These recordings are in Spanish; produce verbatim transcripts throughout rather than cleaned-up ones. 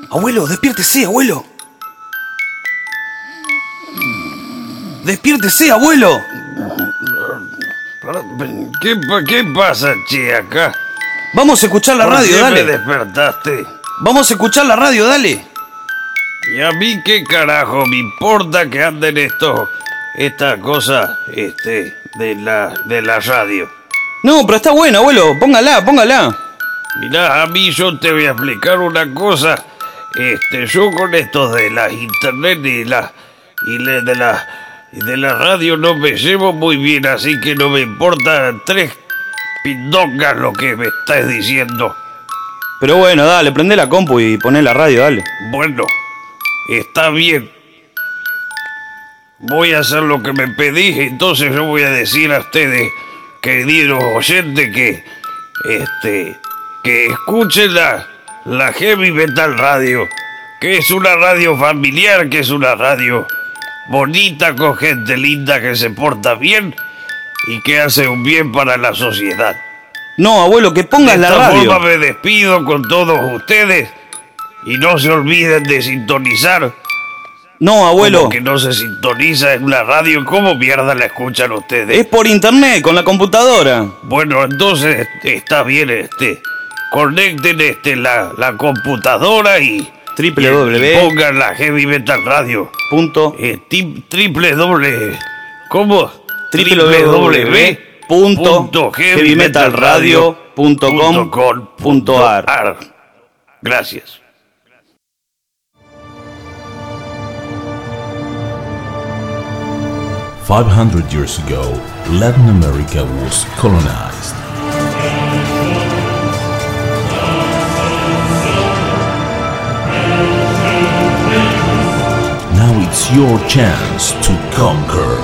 Abuelo, despiértese, abuelo. Despiértese, abuelo. ¿Qué, qué pasa, che, acá? Vamos a escuchar la radio, ¿Por qué dale. me despertaste? Vamos a escuchar la radio, dale. Y a mí qué carajo me importa que anden estos, estas cosas, este, de la, de la radio. No, pero está buena, abuelo. Póngala, póngala. Mirá, a mí yo te voy a explicar una cosa. Este, yo con estos de las internet y la y le, de la y de la radio no me llevo muy bien, así que no me importa tres pindongas lo que me estás diciendo. Pero bueno, dale, prende la compu y poné la radio, dale. Bueno, está bien. Voy a hacer lo que me pedís, entonces yo voy a decir a ustedes, queridos oyentes, que este que escuchen la, la Heavy Metal Radio, que es una radio familiar, que es una radio bonita, con gente linda que se porta bien y que hace un bien para la sociedad. No, abuelo, que pongas la radio. De esta forma me despido con todos ustedes y no se olviden de sintonizar. No, abuelo. Como que no se sintoniza en la radio, ¿cómo mierda la escuchan ustedes? Es por internet, con la computadora. Bueno, entonces está bien, este, conecten este la, la computadora y, Triple y, W. y pongan la Heavy Metal Radio. Punto. Eh, tip, triple doble. ¿Cómo? Triple W punto heavy metal radio punto com punto a r. Gracias. five hundred years ago, Latin America was colonized. Now it's your chance to conquer.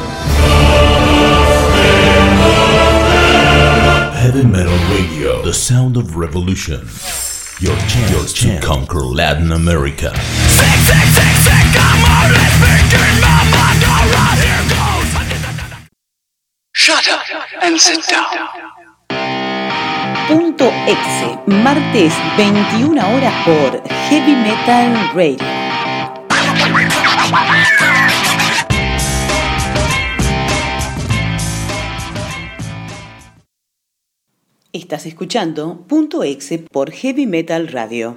Heavy Metal Radio, the sound of revolution. Your chance, your chance to conquer Latin America. Sick, sick, sick, sick, I'm only speaking my mind, alright, here goes. Shut up and sit down. Punto Exe, martes veintiuna horas por Heavy Metal Radio. Estás escuchando Punto Exe por Heavy Metal Radio.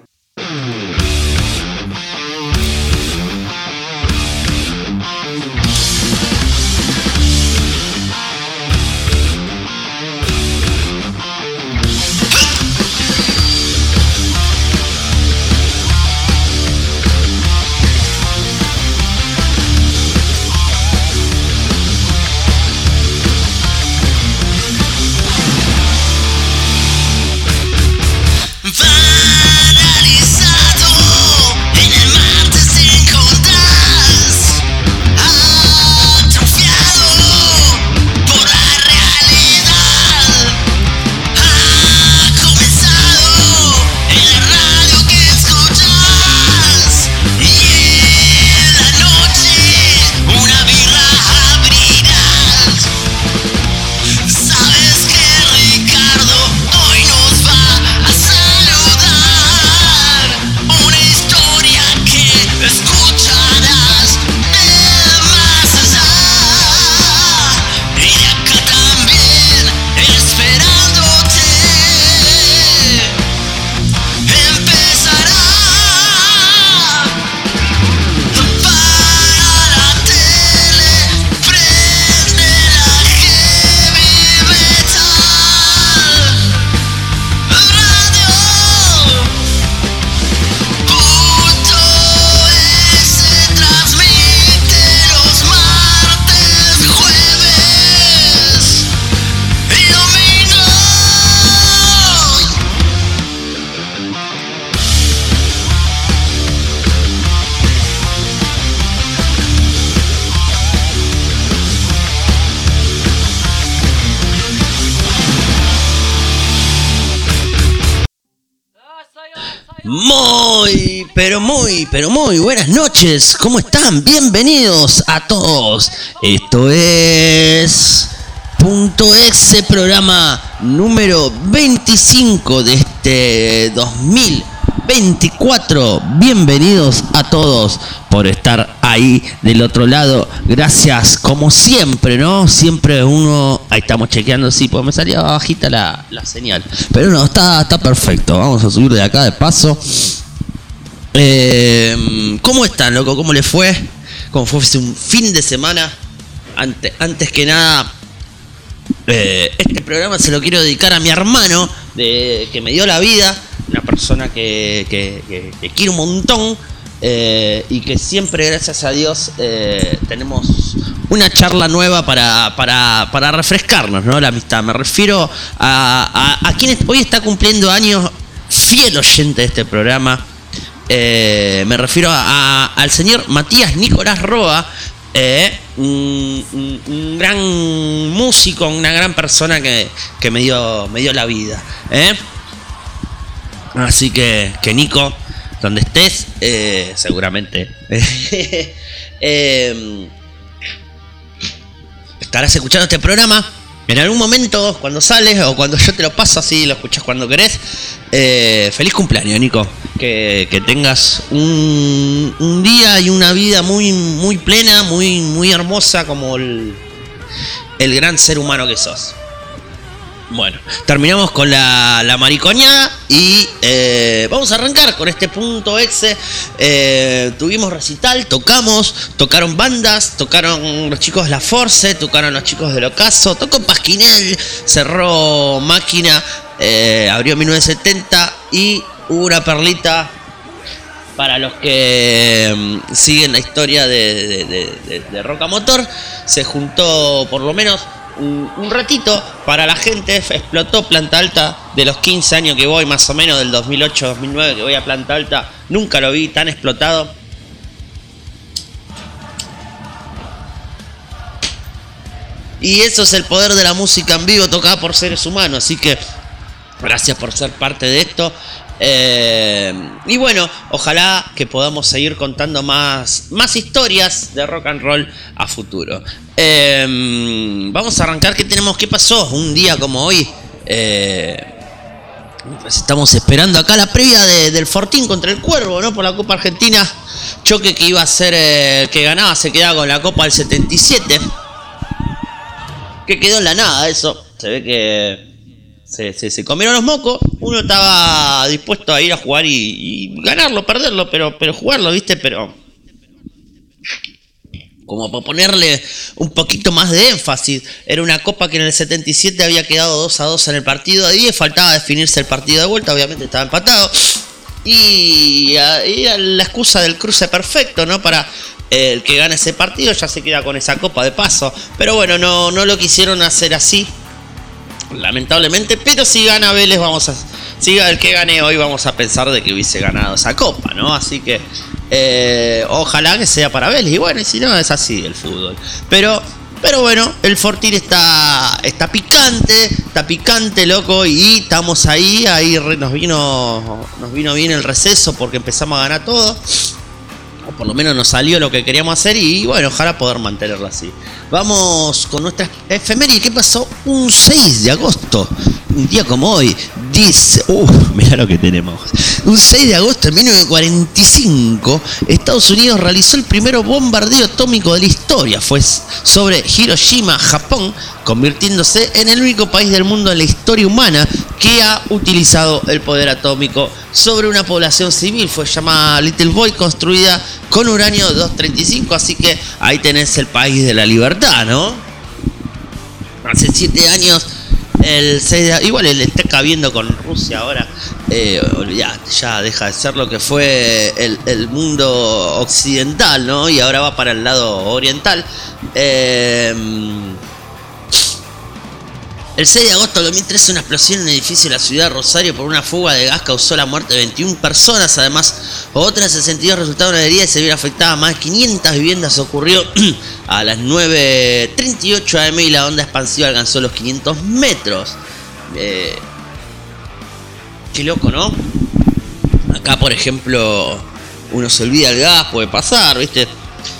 Muy, pero muy, pero muy buenas noches. ¿Cómo están? Bienvenidos a todos. Esto es Punto Exe, programa número veinticinco de este dos mil veinticuatro. Bienvenidos a todos por estar ahí del otro lado. Gracias, como siempre, ¿no? Siempre uno... Ahí estamos chequeando, sí, porque me salía bajita la, la señal. Pero no, está, está perfecto. Vamos a subir de acá de paso. Eh, ¿Cómo están, loco? ¿Cómo les fue? ¿Cómo fue un fin de semana? Antes, antes que nada... Eh, este programa se lo quiero dedicar a mi hermano de, que me dio la vida, una persona que, que, que, que quiero un montón eh, y que siempre, gracias a Dios, eh, tenemos una charla nueva para, para, para refrescarnos, ¿no? La amistad. Me refiero a, a, a quien hoy está cumpliendo años, fiel oyente de este programa. Eh, me refiero a, a, al señor Matías Nicolás Roa. Eh, un, un, un gran músico, una gran persona que, que me dio me dio la vida. Eh. Así que, que Nico, donde estés, eh, seguramente eh, estarás escuchando este programa en algún momento cuando sales o cuando yo te lo paso así, lo escuchas cuando querés. Eh, feliz cumpleaños, Nico. Que, que tengas un, un día y una vida muy, muy plena, muy, muy hermosa como el, el gran ser humano que sos. Bueno, terminamos con la, la maricoñada y eh, vamos a arrancar con este punto exe. Eh, tuvimos recital, tocamos, tocaron bandas, tocaron los chicos de La Force, tocaron los chicos del Ocaso, tocó Pasquinel, cerró Máquina, eh, abrió mil novecientos setenta y hubo una perlita para los que um, siguen la historia de, de, de, de, de Roca Motor. Se juntó por lo menos un, un ratito para la gente. Explotó Planta Alta. De los quince años que voy, más o menos, del dos mil ocho dos mil nueve que voy a Planta Alta, nunca lo vi tan explotado. Y eso es el poder de la música en vivo tocada por seres humanos. Así que gracias por ser parte de esto. Eh, y bueno, ojalá que podamos seguir contando más, más historias de rock and roll a futuro. Eh, vamos a arrancar. ¿Qué tenemos? ¿Qué pasó? Un día como hoy. Eh, pues estamos esperando acá la previa de, del Fortín contra el Cuervo, ¿no? Por la Copa Argentina. Choque que iba a ser eh, el que ganaba, se quedaba con la Copa del setenta y siete. Que quedó en la nada eso. Se ve que Se, se, se comieron los mocos. Uno estaba dispuesto a ir a jugar y, y ganarlo, perderlo, pero, pero jugarlo, ¿viste? Pero como para ponerle un poquito más de énfasis. Era una copa que en el setenta y siete había quedado dos a dos en el partido de diez. Faltaba definirse el partido de vuelta, obviamente estaba empatado. Y, y la excusa del cruce perfecto, ¿no? Para el que gane ese partido ya se queda con esa copa de paso. Pero bueno, no, no lo quisieron hacer así, lamentablemente. Pero si gana Vélez, vamos a, si el que gane hoy, vamos a pensar de que hubiese ganado esa copa, ¿no? Así que eh, ojalá que sea para Vélez. Y bueno, y si no, es así el fútbol. Pero, pero bueno, el Fortín está, está picante, está picante, loco. Y estamos ahí, ahí nos vino, nos vino bien el receso porque empezamos a ganar todo. O por lo menos nos salió lo que queríamos hacer y bueno, ojalá poder mantenerlo así. Vamos con nuestra efeméride. ¿Qué pasó? Un seis de agosto, un día como hoy, dice... Uh, mirá lo que tenemos. Un seis de agosto de mil novecientos cuarenta y cinco, Estados Unidos realizó el primer bombardeo atómico de la historia. Fue sobre Hiroshima, Japón, convirtiéndose en el único país del mundo en la historia humana que ha utilizado el poder atómico sobre una población civil. Fue llamada Little Boy, construida con uranio doscientos treinta y cinco. Así que ahí tenés el país de la libertad, ¿no? Hace siete años, el seis de, igual le está cabiendo con Rusia ahora. Eh, olvidate, ya deja de ser lo que fue el, el mundo occidental, ¿no? Y ahora va para el lado oriental. Eh, El seis de agosto de dos mil trece, una explosión en un edificio de la ciudad de Rosario por una fuga de gas causó la muerte de veintiuna personas. Además, otras sesenta y dos resultaron heridas y se vieron afectadas más de quinientas viviendas. Ocurrió a las nueve treinta y ocho a eme y la onda expansiva alcanzó los quinientos metros. Eh, qué loco, ¿no? Acá, por ejemplo, uno se olvida el gas, puede pasar, ¿viste?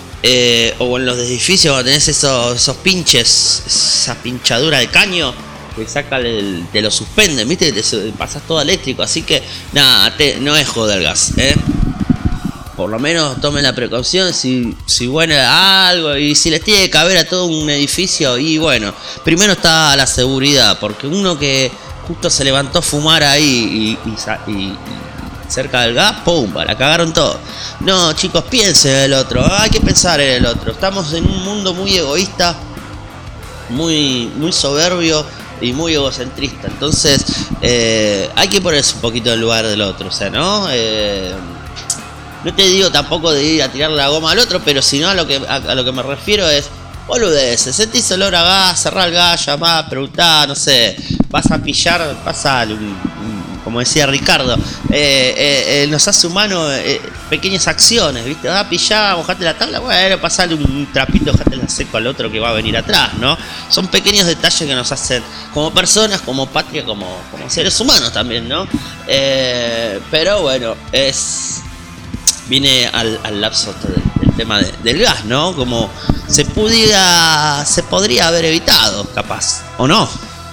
Eh, o en los edificios cuando tenés esos, esos pinches, esa pinchadura de caño, te saca el, te lo suspenden, viste, te pasas todo eléctrico, así que nada, te, no es joder gas, ¿eh? Por lo menos tomen la precaución si, si bueno algo y si les tiene que caber a todo un edificio. Y bueno, primero está la seguridad, porque uno que justo se levantó a fumar ahí y, y, y, y cerca del gas, pum, la cagaron todo. No, chicos, piensen en el otro, hay que pensar en el otro. Estamos en un mundo muy egoísta, muy, muy soberbio y muy egocentrista. Entonces eh, hay que ponerse un poquito en el lugar del otro, o sea, ¿no? Eh, No te digo tampoco de ir a tirar la goma al otro, pero si no, a lo que a, a lo que me refiero es boludeces. Sentís olor a gas, cerrá el gas, llamá, preguntá, no sé, vas a pillar, pasa, como decía Ricardo, eh, eh, eh, nos hace humanos eh, pequeñas acciones, ¿viste? Vas a pillar, mojate la tabla, bueno, pasale un trapito, dejate la seco al otro que va a venir atrás, ¿no? Son pequeños detalles que nos hacen como personas, como patria, como, como seres humanos también, ¿no? Eh, pero bueno, es... viene al, al lapso del, del tema de, del gas, ¿no? Como se pudiera, se podría haber evitado, capaz, ¿o no?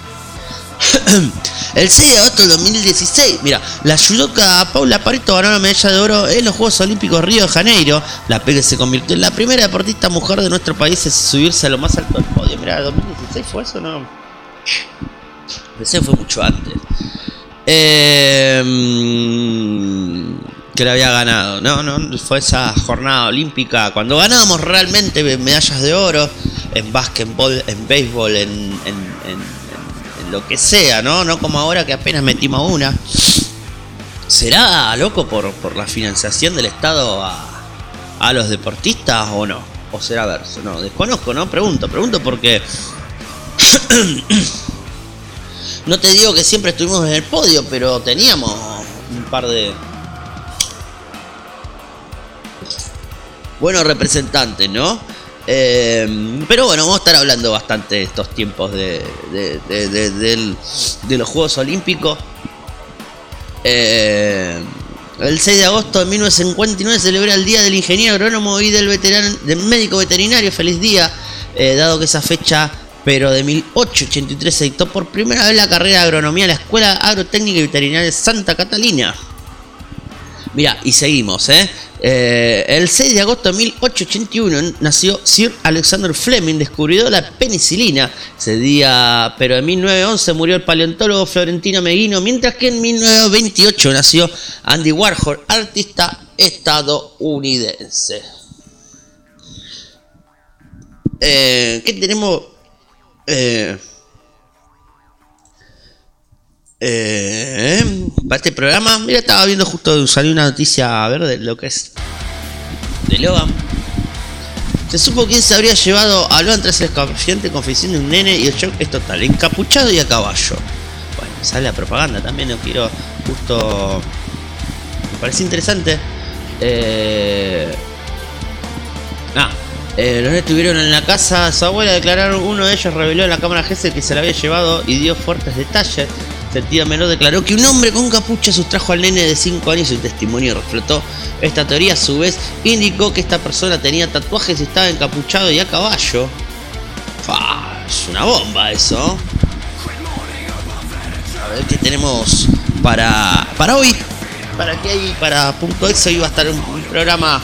El seis de agosto del dos mil dieciséis, mira, la judoka Paula Pareto ganó la medalla de oro en los Juegos Olímpicos Río de Janeiro. La Peque se convirtió en la primera deportista mujer de nuestro país en subirse a lo más alto del podio. Mira, ¿dos mil dieciséis fue eso, no? Pensé fue mucho antes. Eh... que la había ganado, no, no, fue esa jornada olímpica cuando ganábamos realmente medallas de oro en básquetbol, en béisbol, en, en, en, en lo que sea, ¿no? No como ahora que apenas metimos una. ¿Será loco por, por la financiación del Estado a, a los deportistas o no? ¿O será verso? No, desconozco, ¿no? Pregunto, pregunto porque no te digo que siempre estuvimos en el podio, pero teníamos un par de buenos representantes, ¿no? Eh, pero bueno, vamos a estar hablando bastante de estos tiempos de, de, de, de, de, de los Juegos Olímpicos. Eh, el seis de agosto de mil novecientos cincuenta y nueve se celebra el Día del Ingeniero Agrónomo y del, veterano, del Médico Veterinario. Feliz día, eh, dado que esa fecha, pero de mil ochocientos ochenta y tres, se dictó por primera vez la carrera de agronomía en la Escuela Agrotécnica y Veterinaria de Santa Catalina. Mirá, y seguimos, ¿eh? Eh, el seis de agosto de mil ochocientos ochenta y uno nació Sir Alexander Fleming, descubridor de la penicilina. Ese día, pero en mil novecientos once murió el paleontólogo Florentino Meguino, mientras que en mil novecientos veintiocho nació Andy Warhol, artista estadounidense. Eh, ¿Qué tenemos? Eh... Eh, para este programa, mira, estaba viendo justo, salió una noticia a ver de lo que es de Logan. Se supo quién se habría llevado a Logan tras el escalofriante confesión de un nene y el shock es total, encapuchado y a caballo. Bueno, sale la propaganda también, no quiero justo, me parece interesante. Eh, ah, eh, los nenes estuvieron en la casa de su abuela, declararon, uno de ellos reveló en la cámara G S que se la había llevado y dio fuertes detalles. Sentido menor declaró que un hombre con capucha sustrajo al nene de cinco años y su testimonio reflotó esta teoría. A su vez indicó que esta persona tenía tatuajes y estaba encapuchado y a caballo. Fua, es una bomba eso. A ver qué tenemos para, para hoy. Para qué hay para Punto Ex. Hoy va a estar un, un programa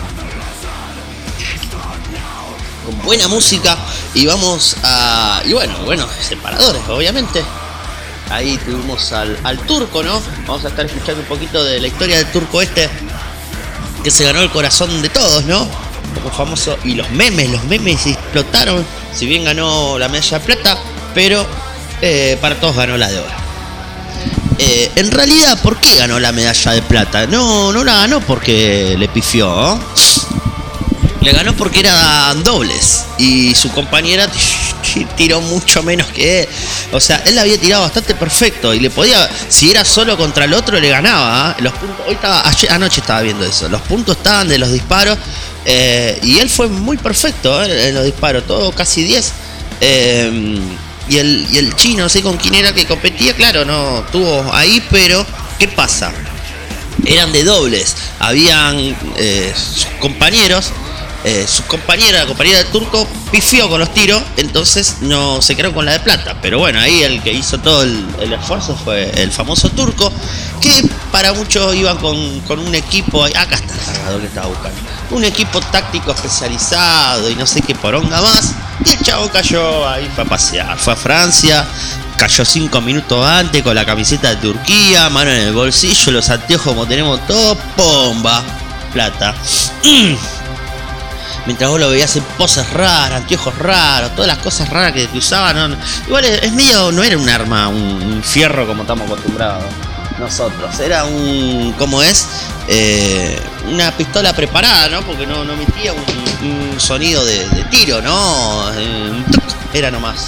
con buena música y vamos a... y bueno, bueno, separadores obviamente. Ahí tuvimos al, al turco, ¿no? Vamos a estar escuchando un poquito de la historia del turco este, que se ganó el corazón de todos, ¿no? Un poco famoso. Y los memes, los memes explotaron. Si bien ganó la medalla de plata, pero eh, para todos ganó la de oro. Eh, en realidad, ¿por qué ganó la medalla de plata? No, no la ganó porque le pifió, ¿no? Le ganó porque eran dobles y su compañera tiró mucho menos que él. O sea, él la había tirado bastante perfecto y le podía, si era solo contra el otro, le ganaba, ¿eh? Los puntos, hoy estaba, ayer, anoche estaba viendo eso. Los puntos estaban de los disparos eh, y él fue muy perfecto ¿eh? En los disparos, todo casi diez. Eh, y, el, y el chino, no sé con quién era que competía, claro, no tuvo ahí, pero ¿qué pasa? Eran de dobles, habían eh, sus compañeros. eh, su compañera, la compañera del turco, pifió con los tiros, entonces no se quedó con la de plata. Pero bueno, ahí el que hizo todo el, el esfuerzo fue el famoso turco, que para muchos iban con, con un equipo, acá está el cargador que estaba buscando, un equipo táctico especializado y no sé qué poronga más, y el chavo cayó ahí, fue a pasear, fue a Francia, cayó cinco minutos antes con la camiseta de Turquía, mano en el bolsillo, los anteojos como tenemos todo, pomba, plata. Mm. Mientras vos lo veías en poses raras, anteojos raros, todas las cosas raras que, que usaban, no, igual es, es medio, no era un arma, un, un fierro como estamos acostumbrados nosotros, era un, ¿cómo es? Eh, una pistola preparada, ¿no? Porque no, no emitía un, un sonido de, de tiro, ¿no? Eh, era nomás.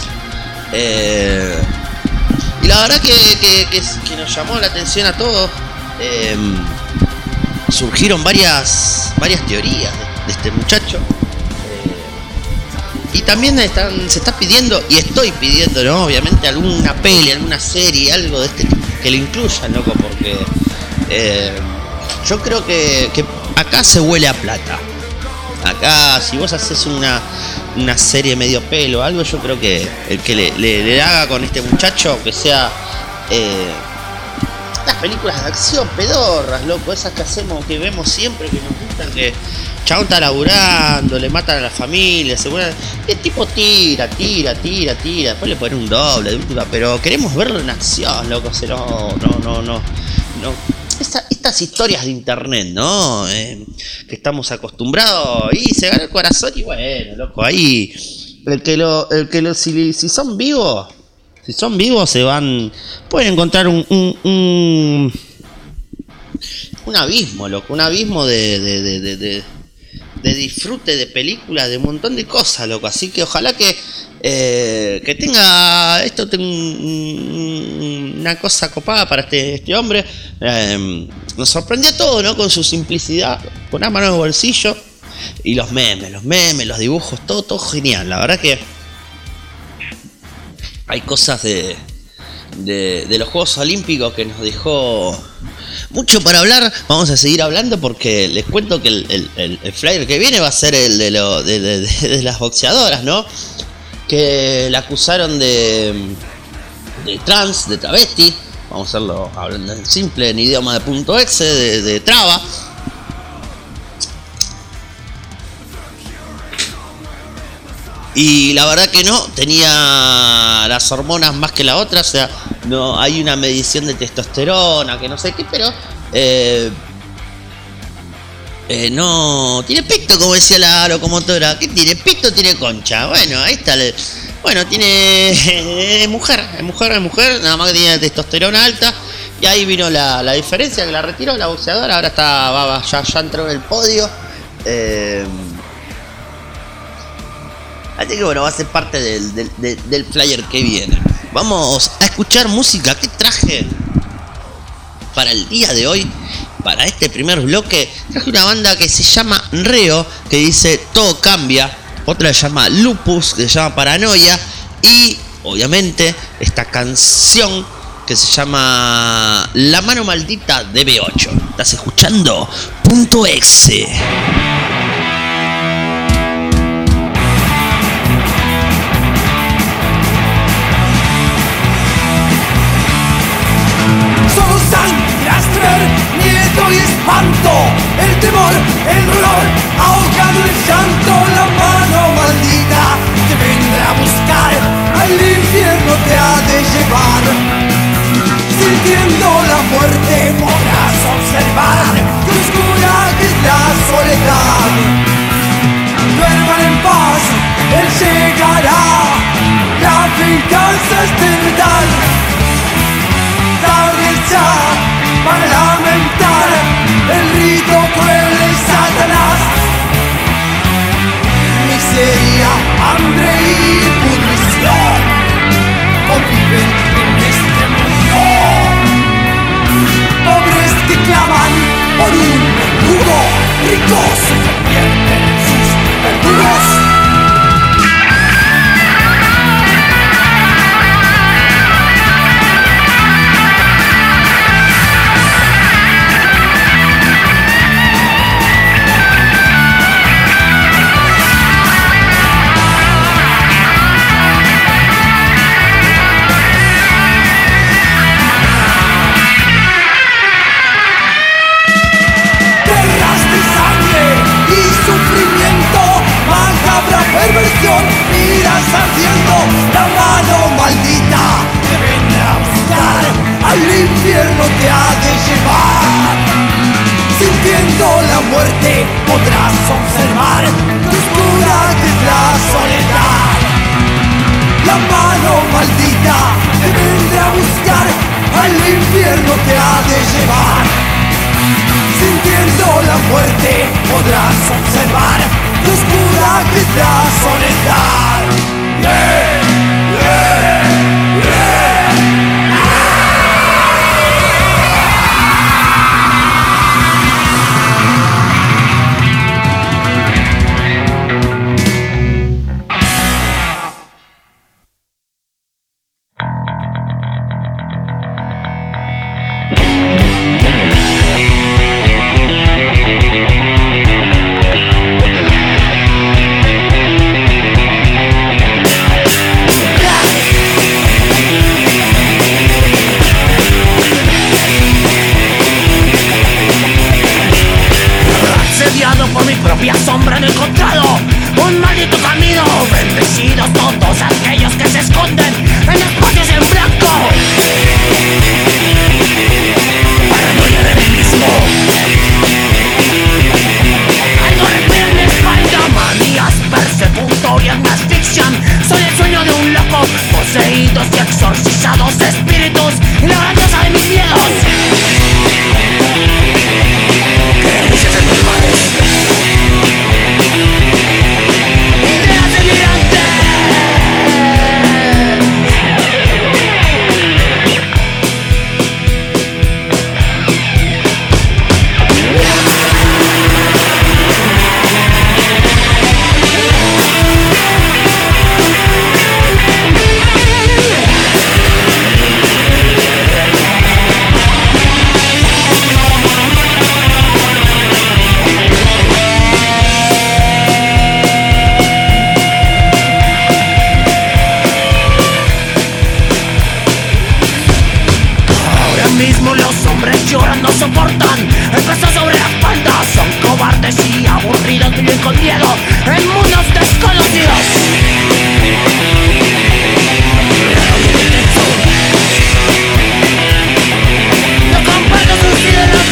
Eh, y la verdad que, que, que, que nos llamó la atención a todos. Eh, surgieron varias, varias teorías de, de este muchacho. Eh, y también están, se está pidiendo, y estoy pidiendo, ¿no? Obviamente alguna peli, alguna serie, algo de este tipo que lo incluyan, loco, porque eh, yo creo que, que acá se huele a plata. Acá, si vos haces una, una serie medio pelo o algo, yo creo que el que le, le, le haga con este muchacho, que sea eh, las películas de acción pedorras, loco, esas que hacemos, que vemos siempre, que nos gustan, que chabón está laburando, le matan a la familia, segura, el tipo tira, tira, tira, tira, después le ponen un doble de última, pero queremos verlo en acción, loco, o sea, no, no, no, no, no. Esta, estas historias de internet, ¿no? Eh, que estamos acostumbrados, y se gana el corazón, y bueno, loco, ahí el que lo, el que lo, si, si son vivos, si son vivos se van, pueden encontrar un, un, un, un abismo, loco, un abismo de, de, de, de, de de disfrute de películas, de un montón de cosas, loco. Así que ojalá que eh, que tenga esto tenga un, una cosa copada para este, este hombre. Eh, nos sorprendió todo, ¿no? Con su simplicidad, con una mano en el bolsillo y los memes, los memes, los dibujos, todo, todo genial. La verdad que hay cosas de, de, de los Juegos Olímpicos que nos dejó mucho para hablar. Vamos a seguir hablando porque les cuento que el, el, el, el flyer que viene va a ser el de, lo, de, de, de, de las boxeadoras, ¿no? Que la acusaron de, de trans, de travesti. Vamos a hacerlo hablando en simple, en idioma de punto exe, de, de traba. Y la verdad que no, tenía las hormonas más que la otra, o sea, no hay una medición de testosterona, que no sé qué, pero eh, eh, no tiene pito, como decía la locomotora. ¿Qué tiene? Pito, tiene concha. Bueno, ahí está. El, bueno, tiene es mujer, es mujer, es mujer, nada más que tiene testosterona alta. Y ahí vino la, la diferencia, que la retiró la boxeadora, ahora está, va, ya, ya entró en el podio. Eh, Así que bueno, va a ser parte del, del, del, del flyer que viene. Vamos a escuchar música. ¿Qué traje para el día de hoy? Para este primer bloque traje una banda que se llama Reo, que dice Todo Cambia. Otra se llama Lupus, que se llama Paranoia. Y obviamente esta canción que se llama La Mano Maldita de B ocho. Estás escuchando Punto Exe. Miedo y espanto, el temor, el dolor, ahogado el llanto, la mano maldita te vendrá a buscar, al infierno te ha de llevar. Sintiendo la muerte podrás observar que oscura es la soledad. Duerman en paz, él llegará, la venganza es verdad. Tarde ya para lamentar el rito cruel de esa muerte podrás observar la oscuridad de la soledad. La mano maldita te vendrá a buscar, al infierno te ha de llevar. Sintiendo la muerte podrás observar la oscuridad de la soledad. Yeah, yeah, yeah. Por mi propia sombra no he encontrado un maldito camino. Bendecidos todos aquellos que se esconden en espacios en blanco. Paranoia de mí mismo. Algo respira en mi espalda. Manías, persecutorias, más fiction. Soy el sueño de un loco. Poseídos y exorcizados espíritus y la grandeza de mis miedos. Creencias anormales. No soportan el peso sobre la espalda. Son cobardes y aburridos, viven con miedo en mundos desconocidos. No comparto sus ideologías.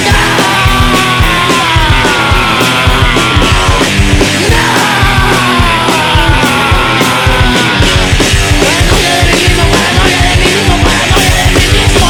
Paranoia de mí mismo, paranoia de mí mismo, paranoia de mí mismo.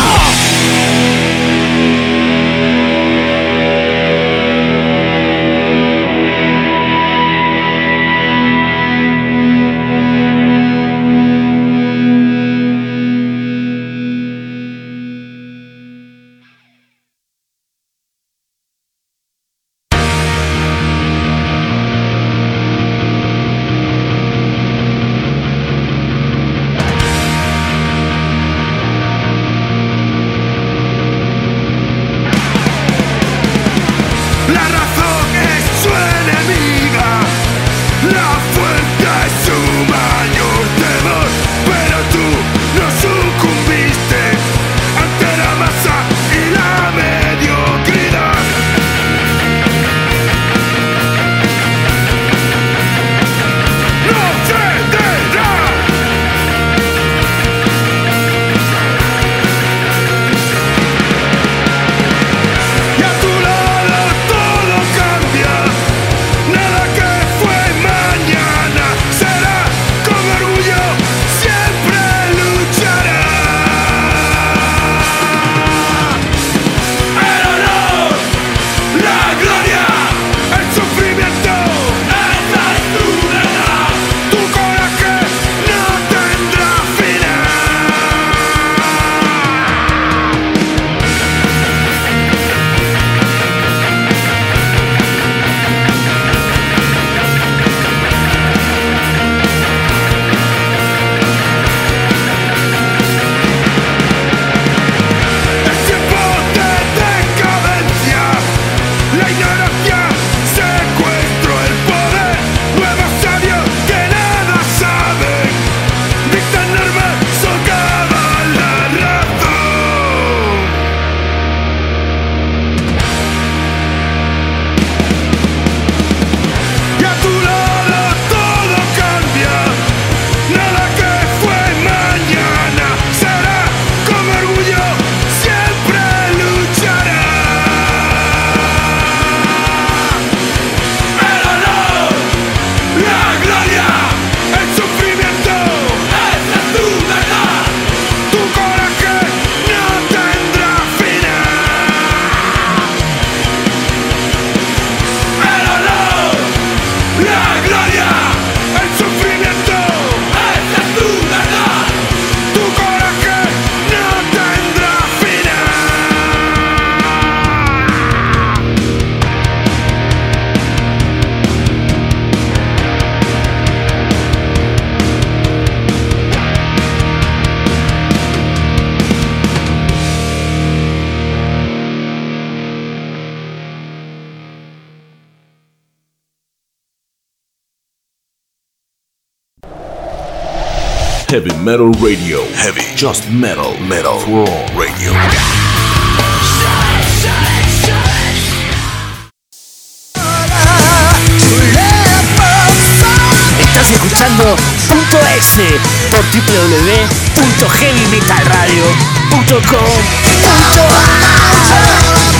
Heavy Metal Radio. Heavy. Just metal. Metal. For all radio. Estás escuchando Punto Exe por doble u doble u doble u punto heavy metal radio punto com punto a r.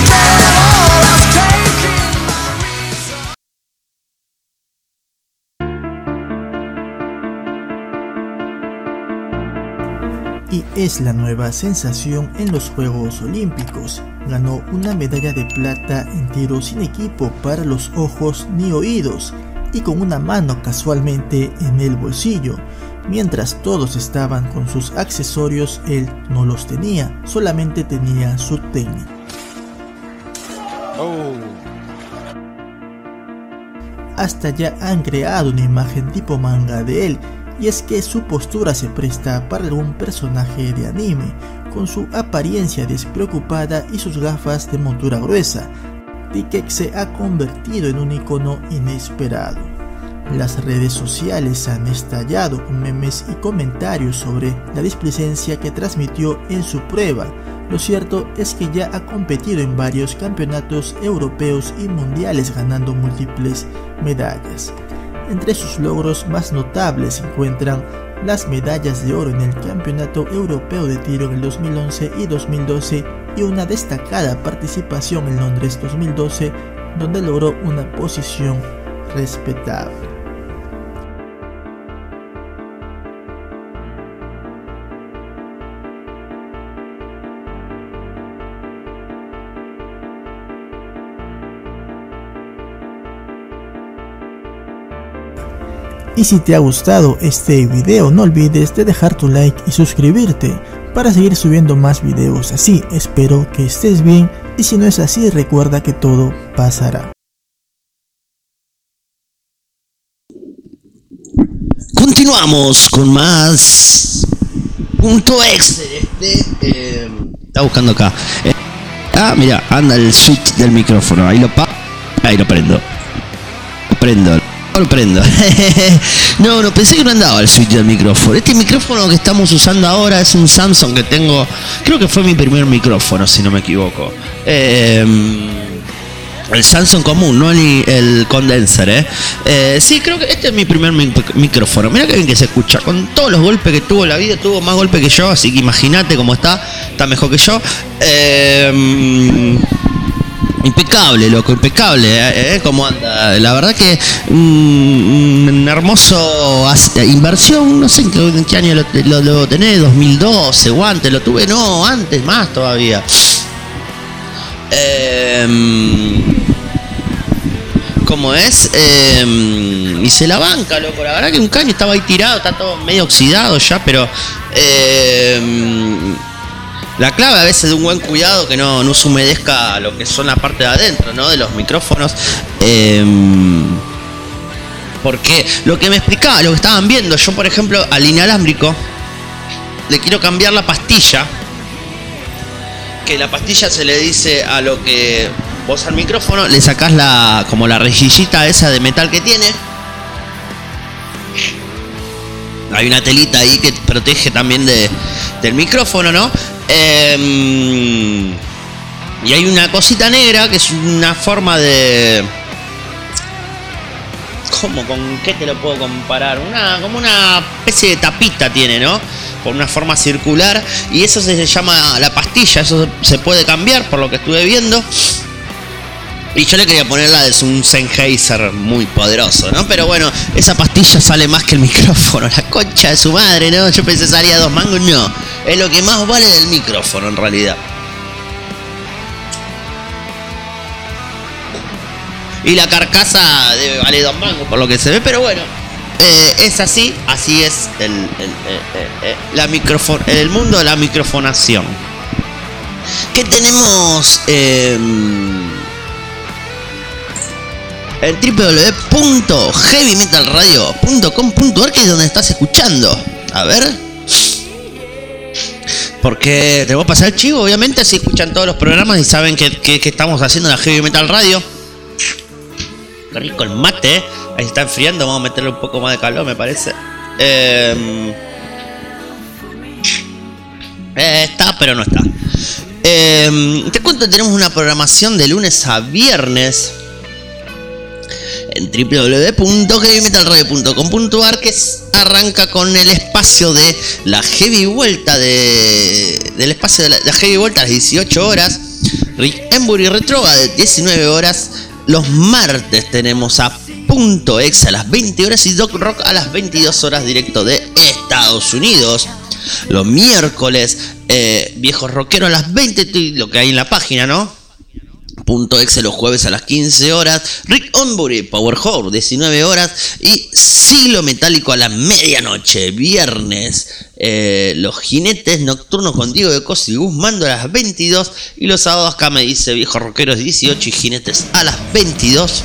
Y es la nueva sensación en los Juegos Olímpicos. Ganó una medalla de plata en tiro sin equipo para los ojos ni oídos y con una mano casualmente en el bolsillo. Mientras todos estaban con sus accesorios, él no los tenía, solamente tenía su técnica. Oh. Hasta ya han creado una imagen tipo manga de él, y es que su postura se presta para algún personaje de anime, con su apariencia despreocupada y sus gafas de montura gruesa. Tikek se ha convertido en un icono inesperado. Las redes sociales han estallado con memes y comentarios sobre la displicencia que transmitió en su prueba. Lo cierto es que ya ha competido en varios campeonatos europeos y mundiales, ganando múltiples medallas. Entre sus logros más notables se encuentran las medallas de oro en el Campeonato Europeo de Tiro en el dos mil once y dos mil doce y una destacada participación en Londres dos mil doce, donde logró una posición respetable. Y si te ha gustado este video, no olvides de dejar tu like y suscribirte para seguir subiendo más videos así. Espero que estés bien, y si no es así, recuerda que todo pasará. Continuamos con más Punto Exe. Este, eh, está buscando acá. Eh, ah, mira, anda el switch del micrófono. Ahí lo pa ahí lo prendo. Lo prendo. No lo prendo. no, no, pensé que no andaba el switch del micrófono. Este micrófono que estamos usando ahora es un Samsung que tengo. Creo que fue mi primer micrófono, si no me equivoco. Eh, el Samsung común, no el, el condenser, ¿eh? ¿eh? Sí, creo que este es mi primer mic micrófono. Mira que bien que se escucha. Con todos los golpes que tuvo la vida, tuvo más golpes que yo. Así que imagínate cómo está. Está mejor que yo. Eh... Impecable, loco, impecable, ¿eh? ¿eh? ¿Cómo anda? La verdad que un mm, hermoso inversión, no sé en qué, en qué año lo, lo, lo tenés, dos mil doce, guantes, lo tuve, no, antes, más todavía. Eh, ¿Cómo es? Eh, y se la banca, loco, la verdad que un caño estaba ahí tirado, está todo medio oxidado ya, pero... Eh, La clave a veces de un buen cuidado que no, no se humedezca lo que son la parte de adentro, ¿no? De los micrófonos. Eh, porque lo que me explicaba, lo que estaban viendo, yo por ejemplo al inalámbrico le quiero cambiar la pastilla. Que la pastilla se le dice a lo que vos al micrófono le sacás la, como la rejillita esa de metal que tiene. Hay una telita ahí que protege también de, del micrófono, ¿no? Eh, y hay una cosita negra que es una forma de... ¿Cómo? ¿Con qué te lo puedo comparar? Una, como una especie de tapita tiene, ¿no? Con una forma circular. Y eso se llama la pastilla. Eso se puede cambiar por lo que estuve viendo. Y yo le quería poner la de un Sennheiser muy poderoso, ¿no? Pero bueno, esa pastilla sale más que el micrófono. La concha de su madre, ¿no? Yo pensé salía dos mangos, no. Es lo que más vale del micrófono, en realidad. Y la carcasa debe valer dos mangos, por lo que se ve, pero bueno. Eh, es así, así es el, el, el, el, la micrófono, el mundo de la microfonación. ¿Qué tenemos? Eh... El doble u doble u doble u punto heavy metal radio punto com punto a r, que es donde estás escuchando. A ver. Porque te voy a pasar el chivo, obviamente, así escuchan todos los programas y saben que, que, que estamos haciendo la Heavy Metal Radio. Qué rico el mate, ¿eh? Ahí se está enfriando, vamos a meterle un poco más de calor, me parece. Eh, Eh, está, pero no está. Eh, te cuento, tenemos una programación de lunes a viernes en doble u doble u doble u punto heavy metal radio punto com punto a r, que arranca con el espacio de la Heavy Vuelta de, del espacio de la, la Heavy Vuelta a las dieciocho horas, Rick Embury Retroga de diecinueve horas. Los martes tenemos a Punto Exe a las veinte horas y Doc Rock a las veintidós horas, directo de Estados Unidos. Los miércoles, eh, Viejos Rockeros a las veinte, lo que hay en la página, ¿no? Punto Exe los jueves a las quince horas, Rick Embury Power Hour diecinueve horas y Siglo Metálico a la medianoche. Viernes, eh, Los Jinetes Nocturnos con Diego de Cosi y Guzmán a las veintidós, y los sábados acá me dice Viejos Rockeros dieciocho y Jinetes a las veintidós.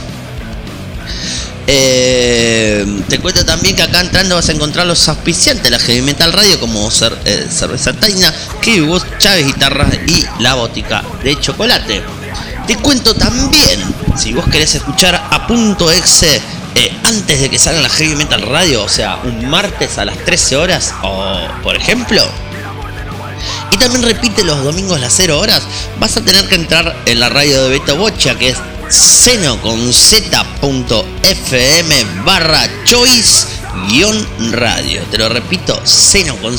Eh, te cuento también que acá entrando vas a encontrar los auspiciantes de la Heavy Metal Radio, como cer eh, Cerveza Taina, Kiwi Bus, Chávez Guitarras y La Botica de Chocolate. Te cuento también, si vos querés escuchar a Punto Exe eh, antes de que salga la Heavy Metal Radio, o sea, un martes a las trece horas, o por ejemplo, y también repite los domingos a las cero horas, vas a tener que entrar en la radio de Beto Bocha, que es seno con z.fm barra choice guión radio. Te lo repito, seno con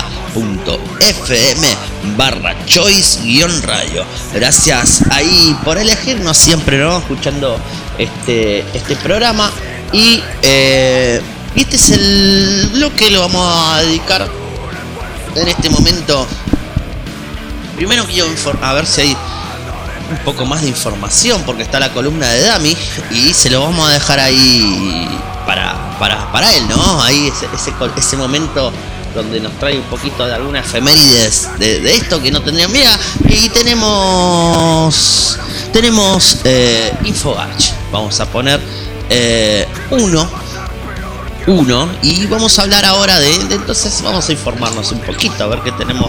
z.fm barra choice guión radio. Gracias ahí por elegirnos siempre, ¿no? Escuchando este, este programa. Y eh, este es el bloque que lo vamos a dedicar en este momento. Primero quiero informar, a ver si hay un poco más de información, porque está la columna de Dami y se lo vamos a dejar ahí para, para, para él, ¿no? Ahí ese, ese, ese momento donde nos trae un poquito de algunas efemérides de, de esto que no tendrían. Mira, y tenemos tenemos eh, Infogarch. Vamos a poner eh, uno uno y vamos a hablar ahora de, de entonces vamos a informarnos un poquito, a ver qué tenemos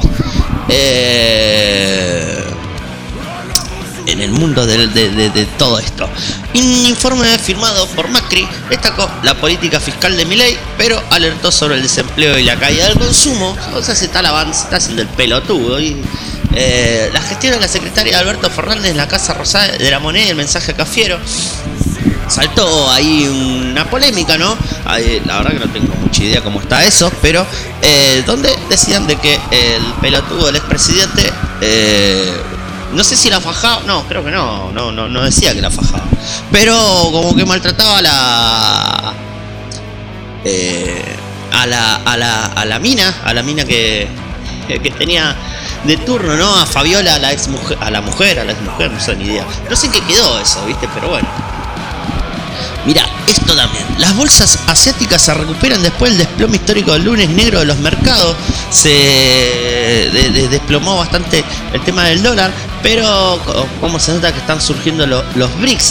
eh, en el mundo de, de, de, de todo esto. Un informe firmado por Macri destacó la política fiscal de Milei, pero alertó sobre el desempleo y la caída del consumo. O sea, se está lavando, se está haciendo el pelotudo. Y, eh, la gestión de la secretaria Alberto Fernández en la Casa Rosada de la Moneda y el mensaje Cafiero. Saltó ahí una polémica, ¿no? Ahí, la verdad que no tengo mucha idea cómo está eso, pero eh, donde decían de que el pelotudo del expresidente eh, no sé si la fajaba, no, creo que no, no, no, no decía que la fajaba, pero como que maltrataba a la, eh, a la, a la, a la mina, a la mina que, que tenía de turno, ¿no? A Fabiola, a la ex mujer, a la mujer, a la ex mujer, no sé ni idea, no sé en qué quedó eso, ¿viste? Pero bueno. Mirá, esto también. Las bolsas asiáticas se recuperan después del desplome histórico del lunes negro de los mercados. Se de, de, desplomó bastante el tema del dólar, pero como se nota que están surgiendo lo, los B R I C S.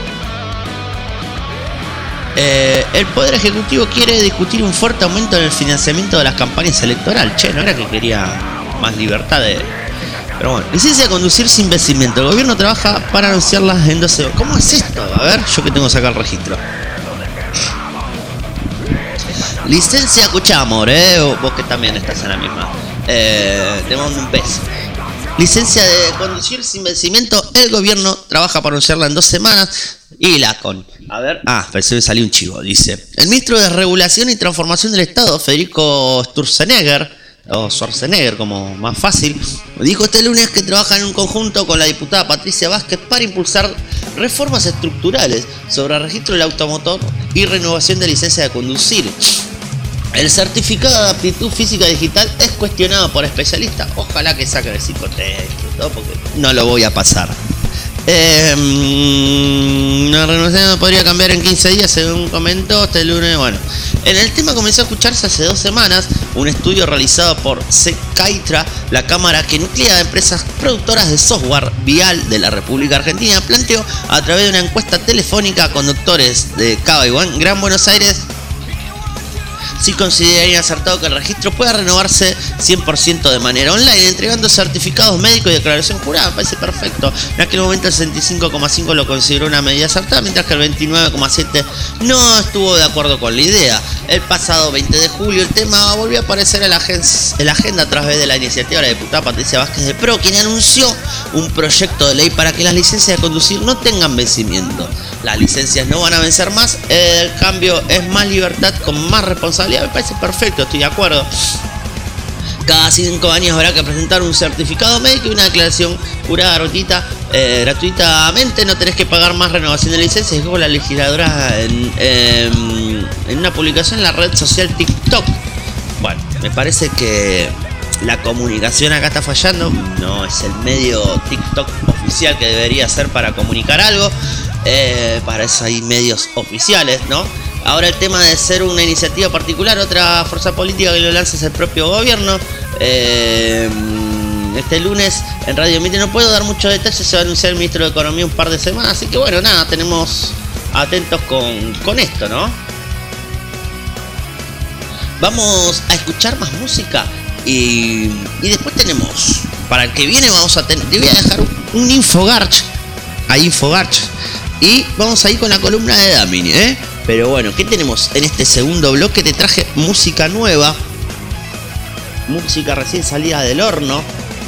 Eh, el Poder Ejecutivo quiere discutir un fuerte aumento en el financiamiento de las campañas electorales. Che, no era que quería más libertad de... Pero bueno, licencia de conducir sin vencimiento. El gobierno trabaja para anunciarlas en doce horas. ¿Cómo es esto? A ver, yo que tengo que sacar el registro. Licencia, escuchá, amor, eh. Vos que también estás en la misma. Eh, te mando un beso. Licencia de conducir sin vencimiento. El gobierno trabaja para anunciarla en dos semanas. Y la con... A ver... Ah, pensé que salió un chivo. Dice... El ministro de Regulación y Transformación del Estado, Federico Sturzenegger, o Schwarzenegger como más fácil, dijo este lunes que trabaja en un conjunto con la diputada Patricia Vázquez para impulsar reformas estructurales sobre el registro del automotor y renovación de licencia de conducir. El certificado de aptitud física digital es cuestionado por especialistas. Ojalá que saquen el psicotexto y todo, porque no lo voy a pasar. Eh, la renovación podría cambiar en quince días, según comentó este lunes. Bueno, en el tema comenzó a escucharse hace dos semanas. Un estudio realizado por Secaitra, la cámara que nuclea a empresas productoras de software vial de la República Argentina, planteó a través de una encuesta telefónica a conductores de Cava y Gran Buenos Aires sí consideraría acertado que el registro pueda renovarse cien por ciento de manera online, entregando certificados médicos y declaración jurada. Me parece perfecto. En aquel momento el sesenta y cinco coma cinco lo consideró una medida acertada, mientras que el veintinueve coma siete no estuvo de acuerdo con la idea. El pasado veinte de julio el tema volvió a aparecer en la, en la agenda a través de la iniciativa de la diputada Patricia Vázquez de Pro, quien anunció un proyecto de ley para que las licencias de conducir no tengan vencimiento. Las licencias no van a vencer más, el cambio es más libertad con más responsabilidad. Me parece perfecto, estoy de acuerdo. Cada cinco años habrá que presentar un certificado médico y una declaración jurada gratuita, eh, gratuitamente. No tenés que pagar más renovación de licencias, dijo la legisladora en, eh, en una publicación en la red social TikTok. Bueno, me parece que la comunicación acá está fallando. No es el medio TikTok oficial que debería ser para comunicar algo. Eh, para eso hay medios oficiales, ¿no? Ahora el tema de ser una iniciativa particular, otra fuerza política que lo lanza es el propio gobierno. Eh, este lunes en Radio Mitre no puedo dar muchos detalles, se va a anunciar el ministro de Economía un par de semanas, así que bueno, nada, tenemos atentos con, con esto, ¿no? Vamos a escuchar más música y, y después tenemos, para el que viene vamos a tener, te voy a dejar un, un Infogarch, a Infogarch, y vamos a ir con la columna de Damini, ¿eh? Pero bueno, ¿qué tenemos en este segundo bloque? Te traje música nueva, música recién salida del horno.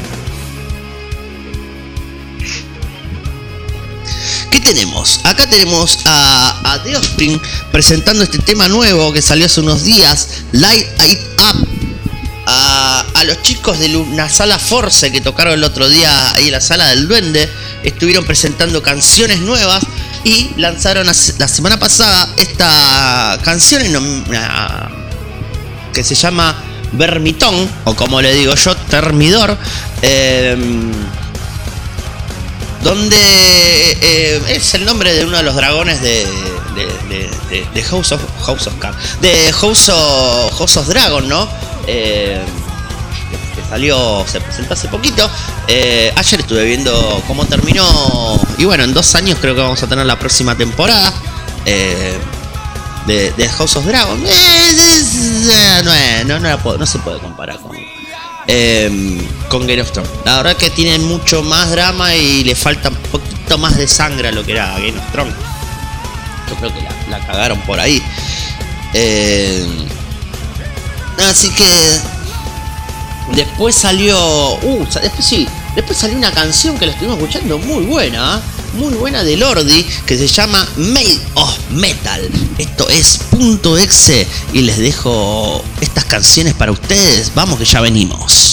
¿Qué tenemos? Acá tenemos a, a The Offspring presentando este tema nuevo que salió hace unos días, Light It Up. A, a los chicos de una sala Force que tocaron el otro día ahí en la sala del Duende, estuvieron presentando canciones nuevas y lanzaron la semana pasada esta canción en, uh, que se llama Vermitón, o como le digo yo, Termidor, eh, donde eh, es el nombre de uno de los dragones de, de, de, de, de House of House of Cards, de House of, House of Dragon, ¿no? Eh, que salió, se presentó hace poquito. Eh, ayer estuve viendo cómo terminó. Y bueno, en dos años creo que vamos a tener la próxima temporada eh, de, de House of Dragon. Eh, no, es, no, no, la puedo, no se puede comparar con, eh, con Game of Thrones. La verdad que tiene mucho más drama y le falta un poquito más de sangre a lo que era Game of Thrones. Yo creo que la, la cagaron por ahí. Eh, así que después salió, uh, después sí, después salió una canción que la estuvimos escuchando muy buena, ¿eh? Muy buena de Lordi, que se llama Made of Metal. Esto es Punto Exe y les dejo estas canciones para ustedes. Vamos que ya venimos.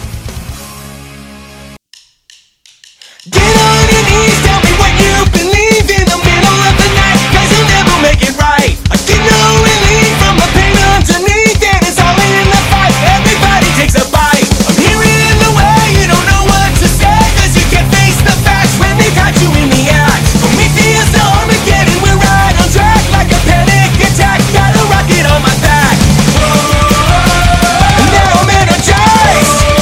Get on your knees, tell me what you believe in the middle of the night, 'cause you'll never make it right. I get no relief from the pain underneath, and it's all in the fight. Everybody takes a bite. I'm hearing the way you don't know what to say, 'cause you can't face the facts when they got you in the act. Prometheus to Armageddon, we're right on track, like a panic attack. Got a rocket on my back. And now I'm energized.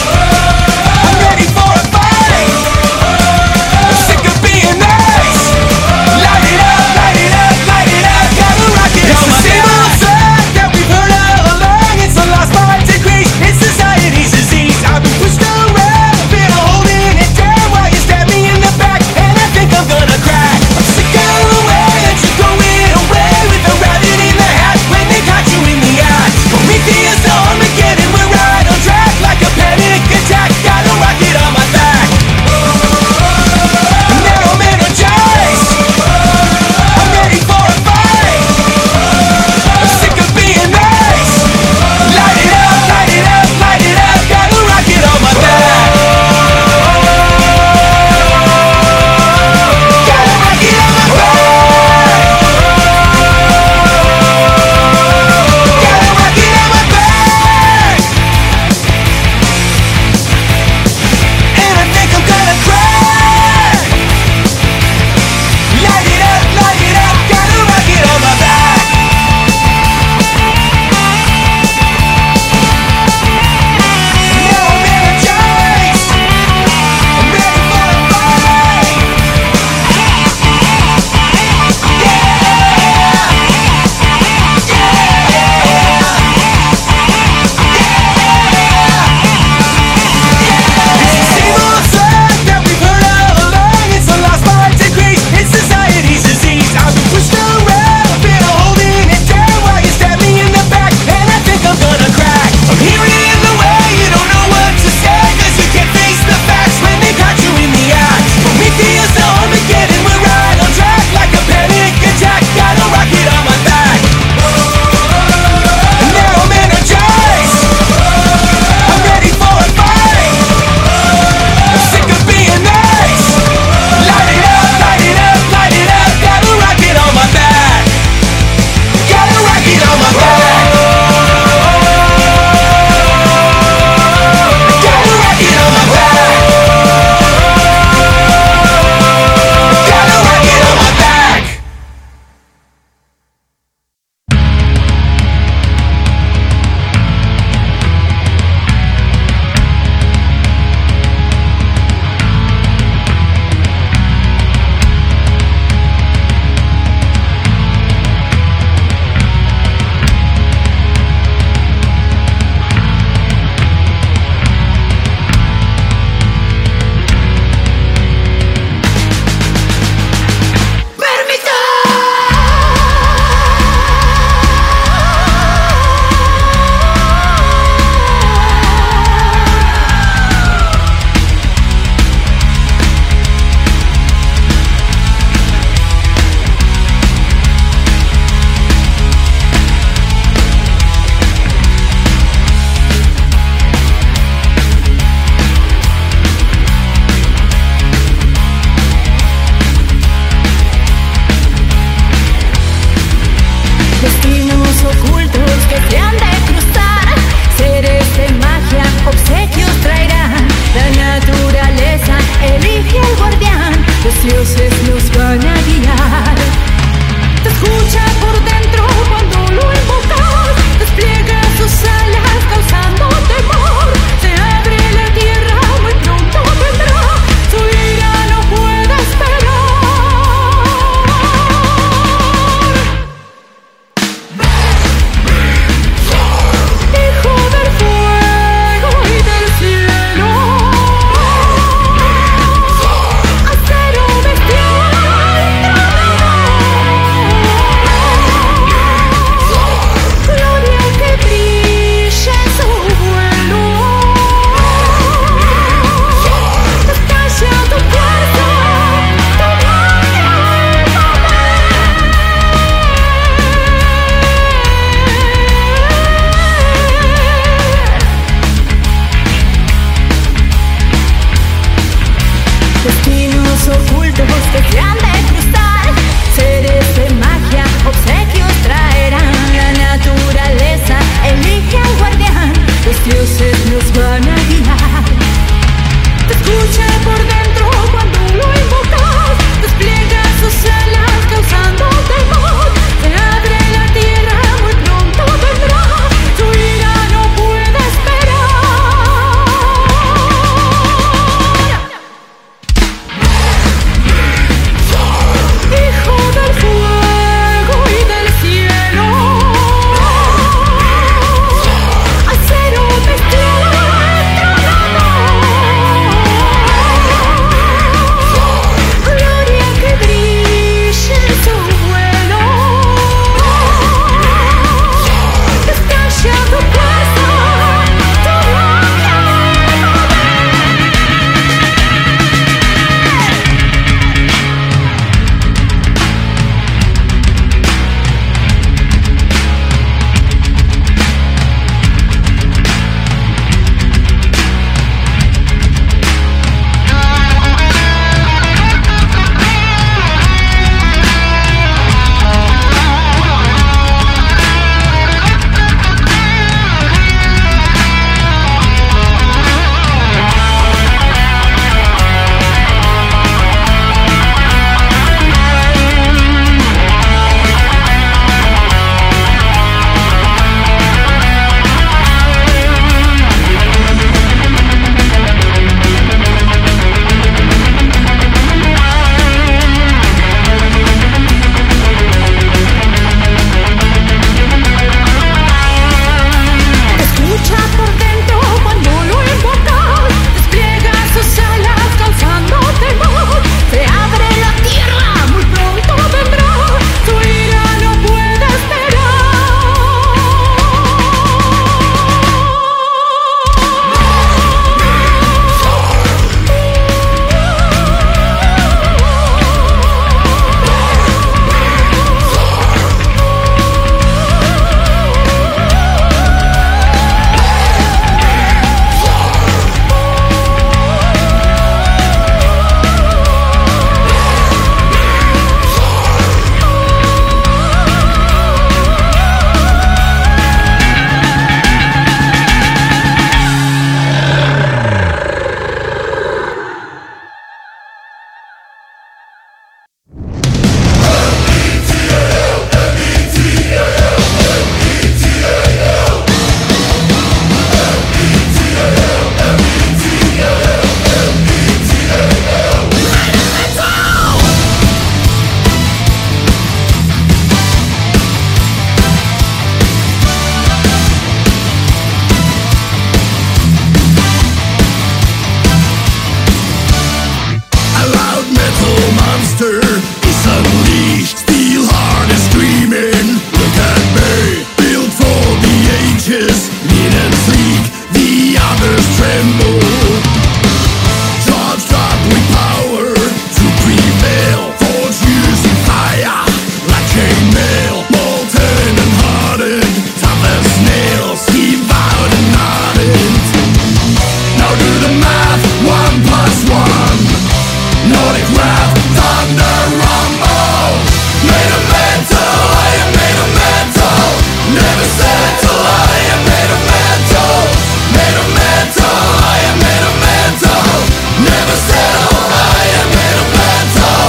wrath, thunder rumble. Made of metal, I am made of metal. Never settle, I am made of metal. Made of metal, I am made of metal. Never settle, I am made of metal.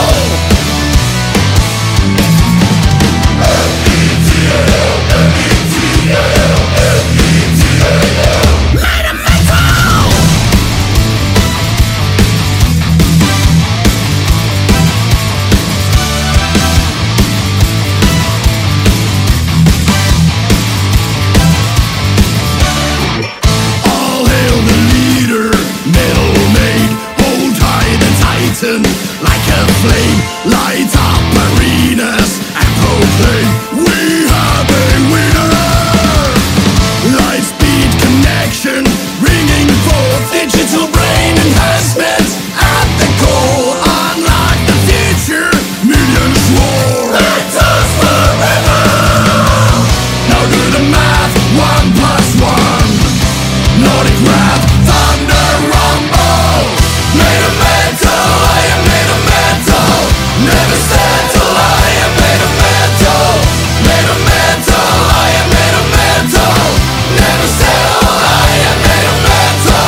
L E T L, L E T L, L E T L. Made of metal. All hail the leader, metal made. Hold high the titan, like a flame. Light up arenas and proclaim, we have a winner. Light speed connection, bringing forth digital brain enhancement. At the core, unlock the future. Millions roar. Let us forever. Now do the math, one plus one. Nordic wrath, thunder rumble. Made of metal, I am made of metal. Never settle, I am made of metal. Made of metal, I am made of metal. Never settle, I am made of metal.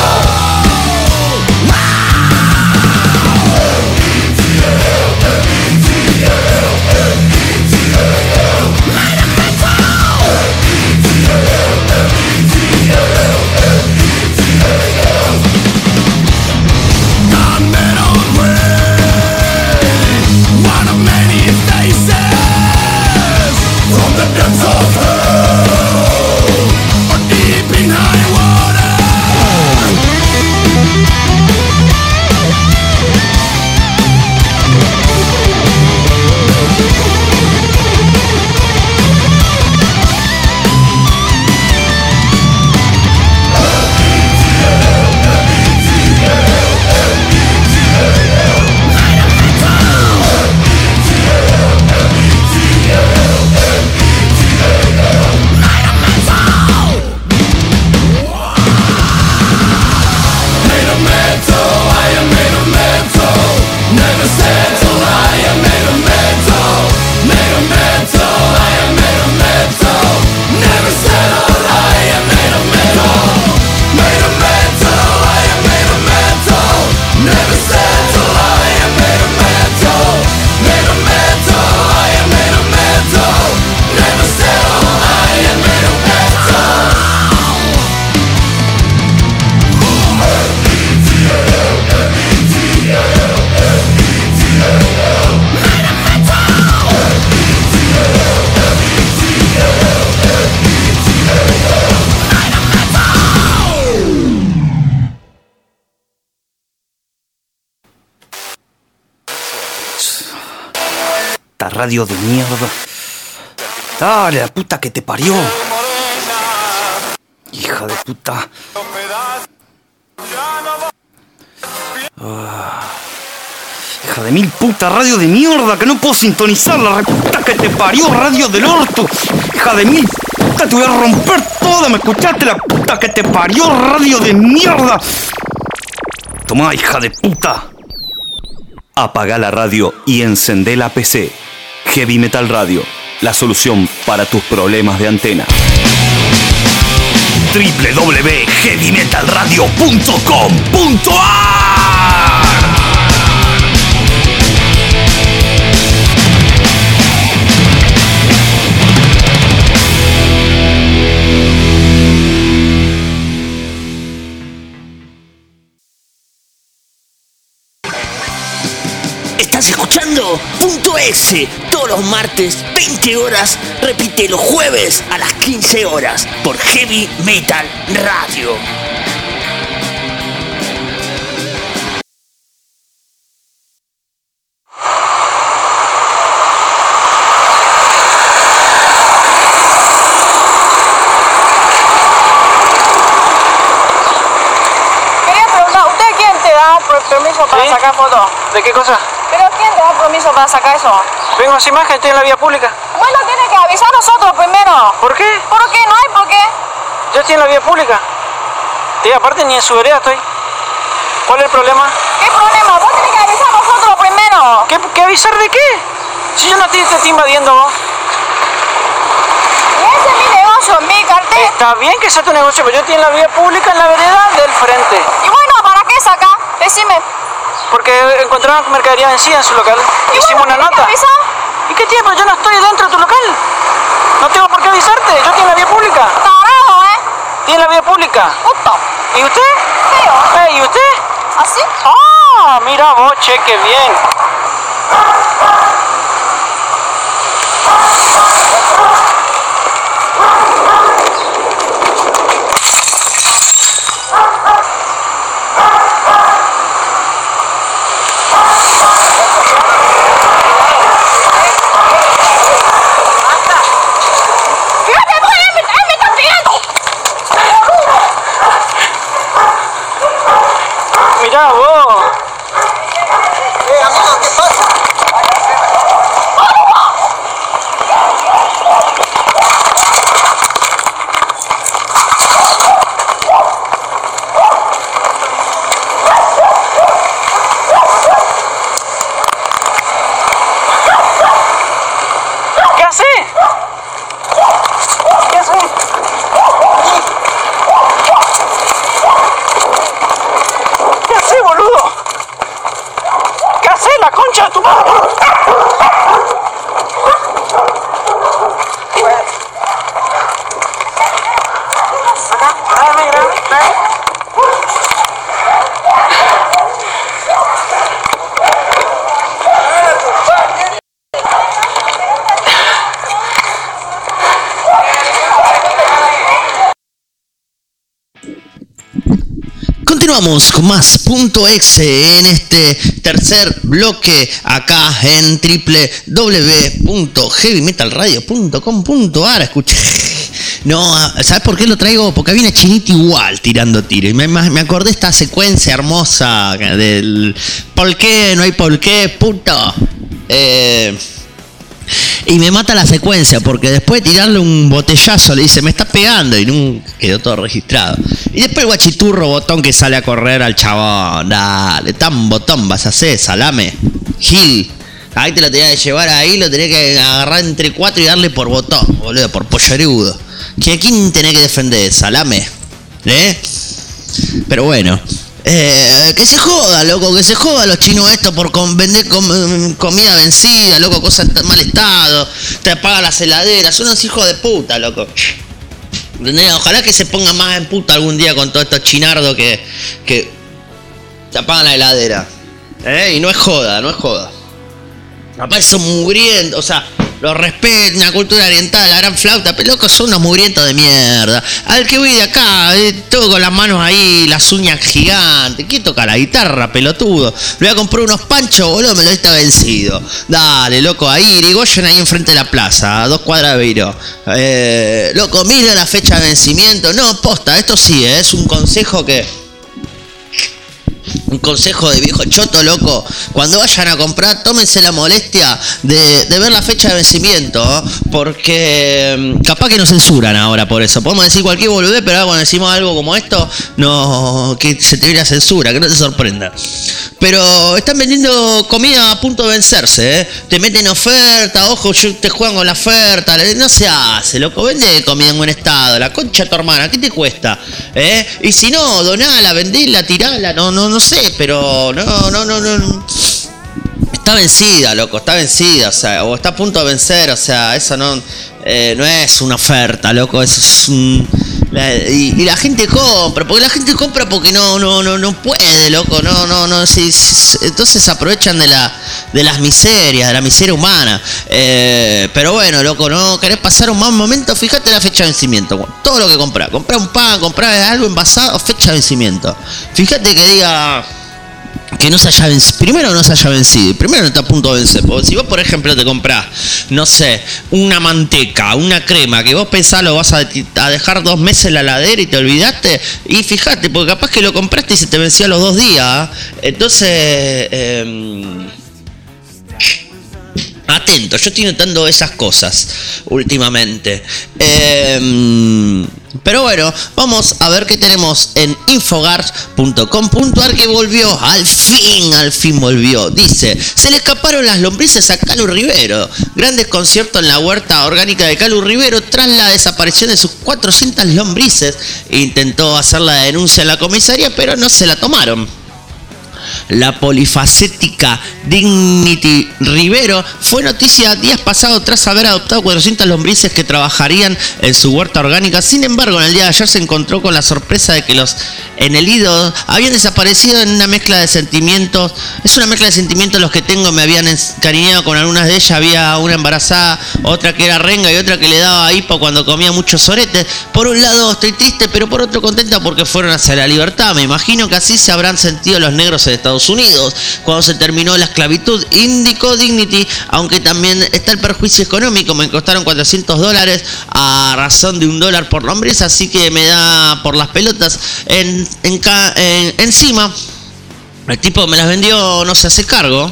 L E T L, L E T L, L E T L. Made of metal. L E T L, L E T L, L E T L. Gunmetal grave, one of many faces. From the depths of hell, or deep in high water. Made of metal, I am made of metal. Never settle, I am made of metal. Made of metal, I am made of metal. Never settle, I am made of metal. Made of metal, I am made of metal. Never settle, I am made of metal. Made of metal, I am made of metal. Never settle, I am made of metal. Esta radio de mierda. Dale, la puta que te parió. Hija de puta. Ah. Hija de mil puta, radio de mierda, que no puedo sintonizar. La puta que te parió, radio del orto. Hija de mil puta, te voy a romper toda. ¿Me escuchaste? La puta que te parió, radio de mierda. Tomá, hija de puta. Apaga la radio y encendé la P C. Heavy Metal Radio, la solución para tus problemas de antena. doble u doble u doble u punto heavy metal radio punto com punto a r Estás escuchando Punto S todos los martes, veinte horas. Repite los jueves a las quince horas por Heavy Metal Radio. Quería preguntar, ¿usted quién te da permiso para ¿Sí? sacar fotos? ¿De qué cosa? ¿Pero quién te da permiso para sacar eso? Vengo sin imagen, estoy en la vía pública. Bueno, tiene que avisar a nosotros primero. ¿Por qué? ¿Por qué? No hay por qué. Yo estoy en la vía pública. Y aparte ni en su vereda estoy. ¿Cuál es el problema? ¿Qué problema? Vos tenés que avisar a nosotros primero. ¿Avisar de qué? Si yo no te, te estoy invadiendo vos. Ese es mi negocio, mi cartel. Está bien que sea tu negocio, pero yo estoy en la vía pública, en la vereda del frente. Y bueno, ¿para qué saca? Decime. Porque encontraron mercadería vencida en su local. ¿Y Hicimos bueno, una ¿por qué nota. te avisó? ¿Y qué tiempo? Yo no estoy dentro de tu local. No tengo por qué avisarte. Yo estoy en la vía pública. Tarado, ¿eh? Estoy en la vía pública. Puto. ¿Y usted? Feo. Eh, ¿Y usted? ¿Así? Ah, mira vos, che, qué bien. Fíjate, vos, él me, él me está pegando. Mirá vos. Eh, amigo, ¿qué pasa? ¿Qué hace? ¿Qué hace? ¿Qué hace, boludo? ¿Qué hace, la concha de tu madre? Dame, dame, dame. Continuamos con más punto exe en este tercer bloque acá en doble u doble u doble u punto heavy metal radio punto com punto a r. Escuché. No, ¿sabes por qué lo traigo? Porque había una chinita igual tirando tiro. Y me, me acordé esta secuencia hermosa del ¿por qué? No hay por qué, puto. Eh... Y me mata la secuencia, porque después de tirarle un botellazo le dice, me está pegando, y nunca quedó todo registrado. Y después el guachiturro botón que sale a correr al chabón. Dale, tan botón vas a hacer, salame. Gil. Ahí te lo tenías que llevar ahí, lo tenías que agarrar entre cuatro y darle por botón, boludo, por pollerudo. ¿A quién tenés que defender? Salame. ¿Eh? Pero bueno. Eh, que se joda, loco, que se joda los chinos estos por con, vender com, comida vencida, loco, cosas en mal estado, te apagan las heladeras, son unos hijos de puta, loco. Ojalá que se ponga más en puta algún día con todos estos chinardos que, que te apagan la heladera. ¿Eh? Y no es joda, no es joda. Aparte son mugrientos, o sea, los respeto, una cultura oriental, la gran flauta, pero locos son unos mugrientos de mierda. Al que voy de acá, eh, todo con las manos ahí, las uñas gigantes. ¿Quién toca la guitarra, pelotudo? Le voy a comprar unos panchos, boludo, me lo está vencido. Dale, loco, ahí, Irigoyen, ahí enfrente de la plaza, a dos cuadras de Viro. Eh, loco, mira la fecha de vencimiento. No, posta, esto sí, eh, es un consejo que... Un consejo de viejo choto, loco. Cuando vayan a comprar, tómense la molestia de, de ver la fecha de vencimiento, ¿eh? Porque capaz que nos censuran ahora por eso. Podemos decir cualquier boludez, pero ahora cuando decimos algo como esto, no, que se te viene la censura, que no te sorprenda. Pero están vendiendo comida a punto de vencerse, ¿eh? Te meten oferta, ojo, te juegan con la oferta. No se hace, loco. Vende comida en buen estado, la concha de tu hermana, ¿qué te cuesta? ¿Eh? Y si no, donala, vendela, tirala, no, no, no sé, pero no, no, no, no. Está vencida, loco, está vencida, o sea, o está a punto de vencer, o sea, eso no, eh, no es una oferta, loco, eso es un... La, y, y la gente compra, porque la gente compra porque no, no, no, no puede, loco, no, no, no, sí, sí, entonces aprovechan de la, de las miserias, de la miseria humana, eh, pero bueno, loco, no querés pasar un mal momento, fíjate la fecha de vencimiento, todo lo que comprás, comprá un pan, comprá algo envasado, fecha de vencimiento, fíjate que diga... Que no se haya vencido. Primero no se haya vencido. Primero no está a punto de vencer. Porque si vos, por ejemplo, te comprás, no sé, una manteca, una crema, que vos pensás lo vas a, a dejar dos meses en la heladera y te olvidaste. Y fíjate, porque capaz que lo compraste y se te venció a los dos días. Entonces, eh, atento, yo estoy notando esas cosas últimamente. Eh, Pero bueno, vamos a ver qué tenemos en infogars punto com punto ar, que volvió, al fin, al fin volvió. Dice, se le escaparon las lombrices a Calu Rivero. Gran desconcierto en la huerta orgánica de Calu Rivero tras la desaparición de sus cuatrocientas lombrices. Intentó hacer la denuncia en la comisaría, pero no se la tomaron. La polifacética Dignity Rivero fue noticia días pasados tras haber adoptado cuatrocientas lombrices que trabajarían en su huerta orgánica. Sin embargo, en el día de ayer se encontró con la sorpresa de que los enelidos habían desaparecido en una mezcla de sentimientos. Es una mezcla de sentimientos los que tengo. Me habían encariñado con algunas de ellas. Había una embarazada, otra que era renga y otra que le daba hipo cuando comía muchos soretes. Por un lado estoy triste, pero por otro contenta porque fueron hacia la libertad. Me imagino que así se habrán sentido los negros en Estados Unidos cuando se terminó la esclavitud, indicó Dignity, aunque también está el perjuicio económico. Me costaron cuatrocientos dólares a razón de un dólar por lombriz, así que me da por las pelotas. En, en, en, encima, el tipo me las vendió, no se hace cargo.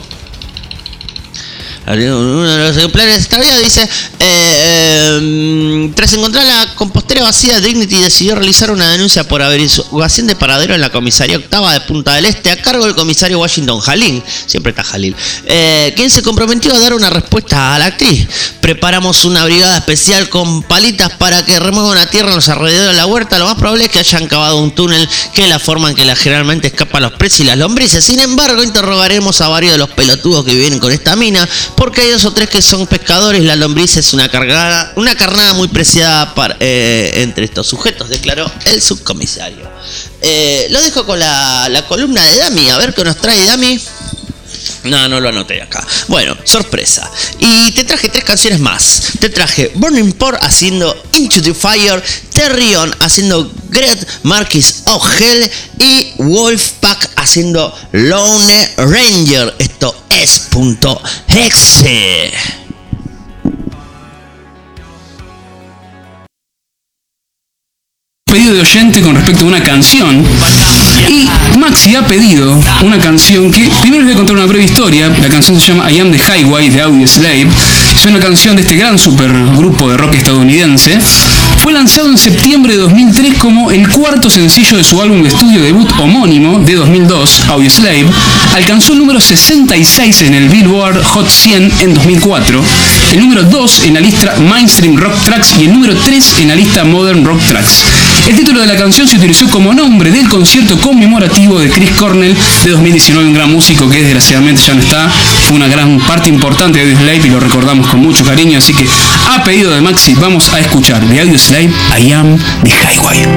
Uno de los ejemplares extraviados dice, eh, eh, tras encontrar la compostera vacía, Dignity decidió realizar una denuncia por averiguación de paradero en la comisaría octava de Punta del Este a cargo del comisario Washington Jalil, siempre está Jalil, eh, quien se comprometió a dar una respuesta a la actriz. Preparamos una brigada especial con palitas para que remuevan la tierra en los alrededores de la huerta. Lo más probable es que hayan cavado un túnel, que es la forma en que la generalmente escapan los presos y las lombrices. Sin embargo, interrogaremos a varios de los pelotudos que vienen con esta mina, porque hay dos o tres que son pescadores. La lombriz es una cargada, una carnada muy preciada para, eh, entre estos sujetos, declaró el subcomisario. Eh, lo dejo con la, la columna de Dami, a ver qué nos trae Dami. No, no lo anoté acá. Bueno, sorpresa. Y te traje tres canciones más. Te traje Burning Port haciendo Into the Fire, Terrion haciendo Great Marquis of Hell y Wolfpack haciendo Lone Ranger. Esto es punto exe. Pedido de oyente con respecto a una canción, y Maxi ha pedido una canción que primero les voy a contar una breve historia. La canción se llama I Am the Highway de Audioslave. Es una canción de este gran supergrupo de rock estadounidense. Fue lanzado en septiembre de dos mil tres como el cuarto sencillo de su álbum de estudio debut homónimo de dos mil dos, Audioslave. Alcanzó el número sesenta y seis en el Billboard Hot cien en dos mil cuatro, el número dos en la lista Mainstream Rock Tracks y el número tres en la lista Modern Rock Tracks. El título de la canción se utilizó como nombre del concierto conmemorativo de Chris Cornell de dos mil diecinueve, un gran músico que desgraciadamente ya no está. Fue una gran parte importante de Audioslave y lo recordamos con mucho cariño, así que a pedido de Maxi vamos a escuchar de Audioslave I Am the Highway.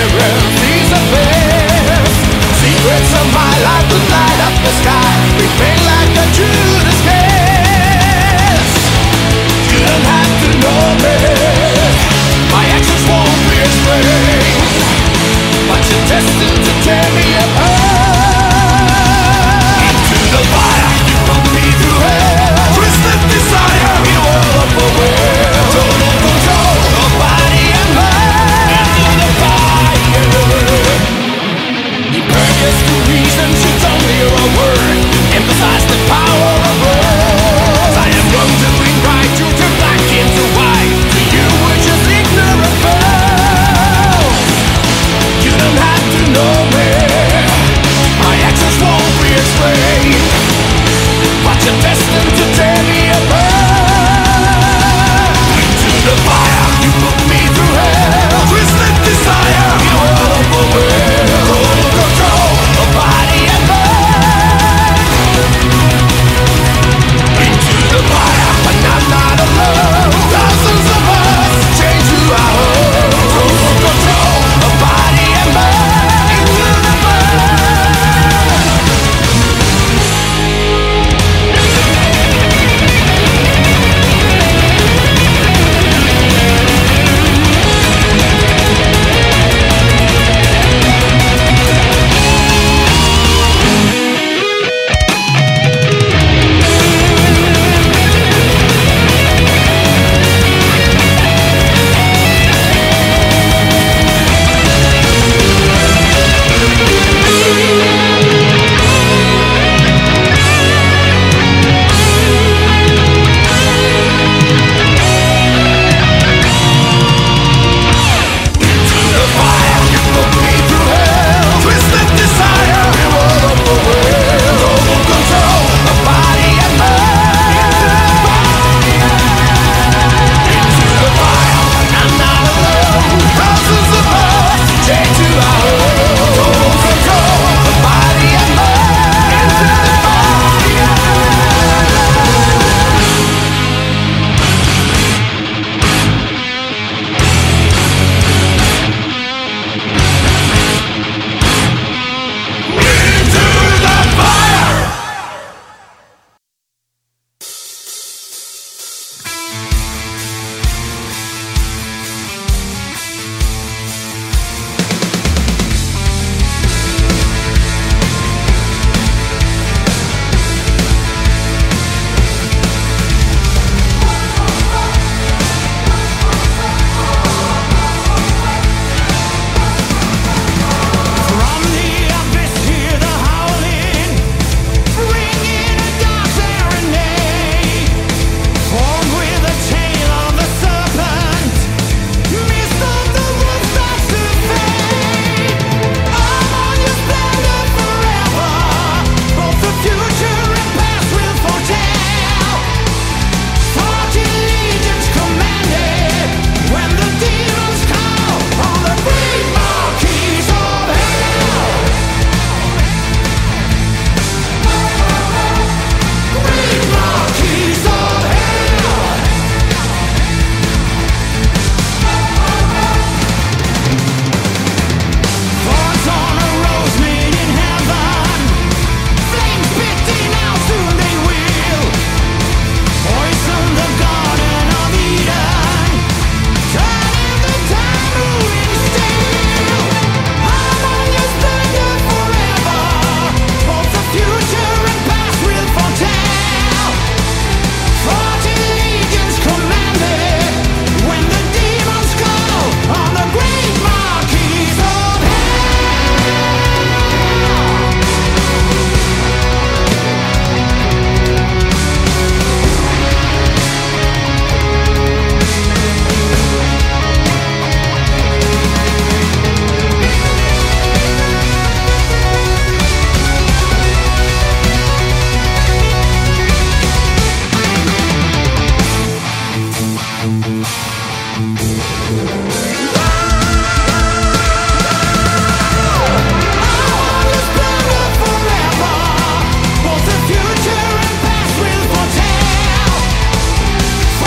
mirror these affairs. Secrets of my life that light up the sky, remain like a Judas kiss. You don't have to know me, my actions won't be explained, but you're destined to tear me apart. Into the fire, you put me through hell. Twisted desire, you all up aware. Total control of body and mind. Into the fire. Impervious to reason, she's only a word. Emphasize the power of words. I am wrongdoing right, you turn black into white. To you we're just ignorant fools. You don't have to know me, my actions won't be explained, but you're destined to tear me apart. Into the fire, you put me through hell. Twisted desire, you all overwhelm. Total control of body and mind. Into the fire, but I'm not alone. Thousands of us change who I own. Total control of body and mind. Into the fire.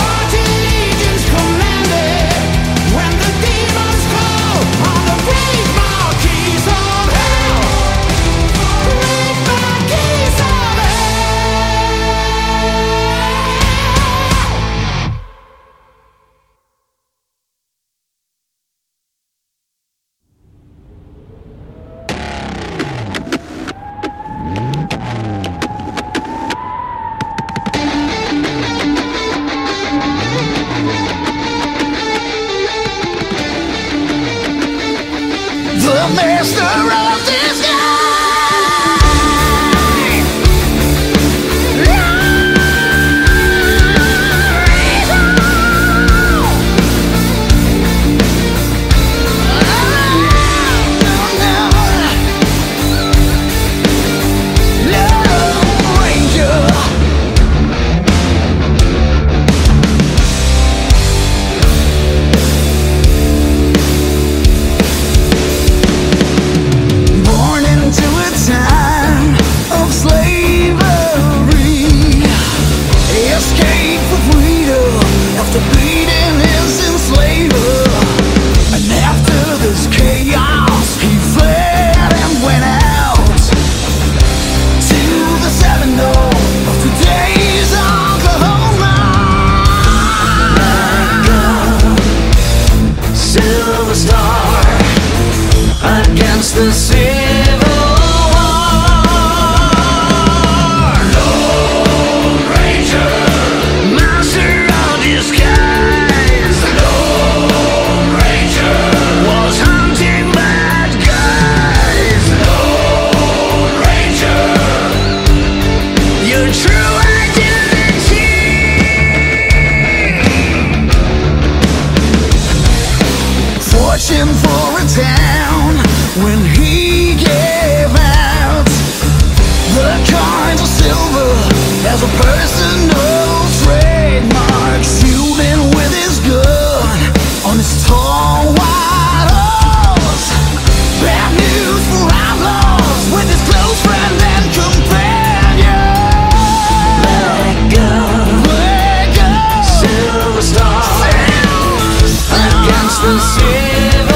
When the demons call on the grave. master of disguise. The Civil War, Lone Ranger, master of disguise. Lone Ranger was hunting bad guys. Lone Ranger, your true identity. Fortune for a town. When he gave out the coins of silver as a personal trademark, shooting with his gun on his tall white horse. Bad news for outlaws with his close friend and companion. Let go, let go, Silver Star, Silver Star. Against the Civil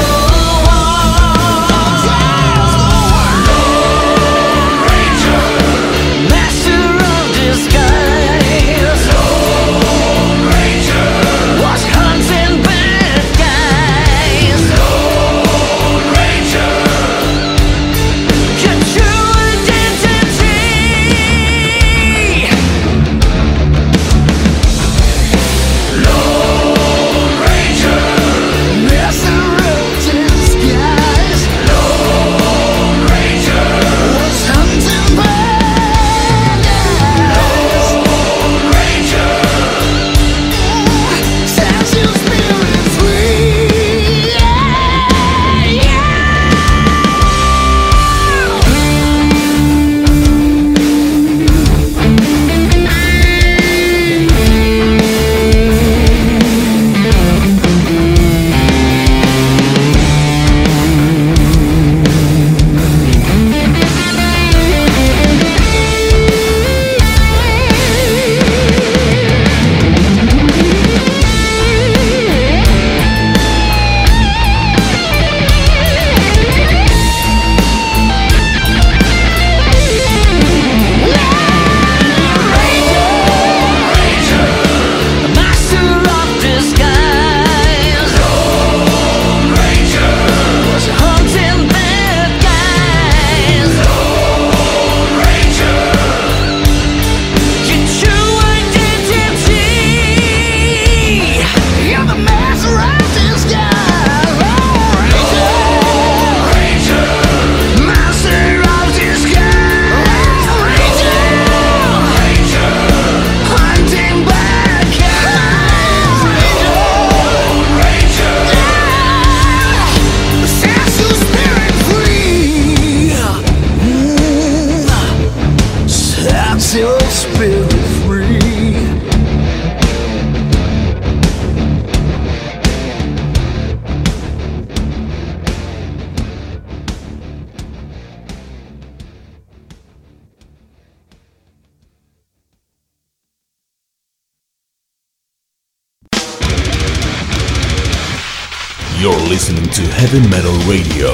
You're listening to Heavy Metal Radio.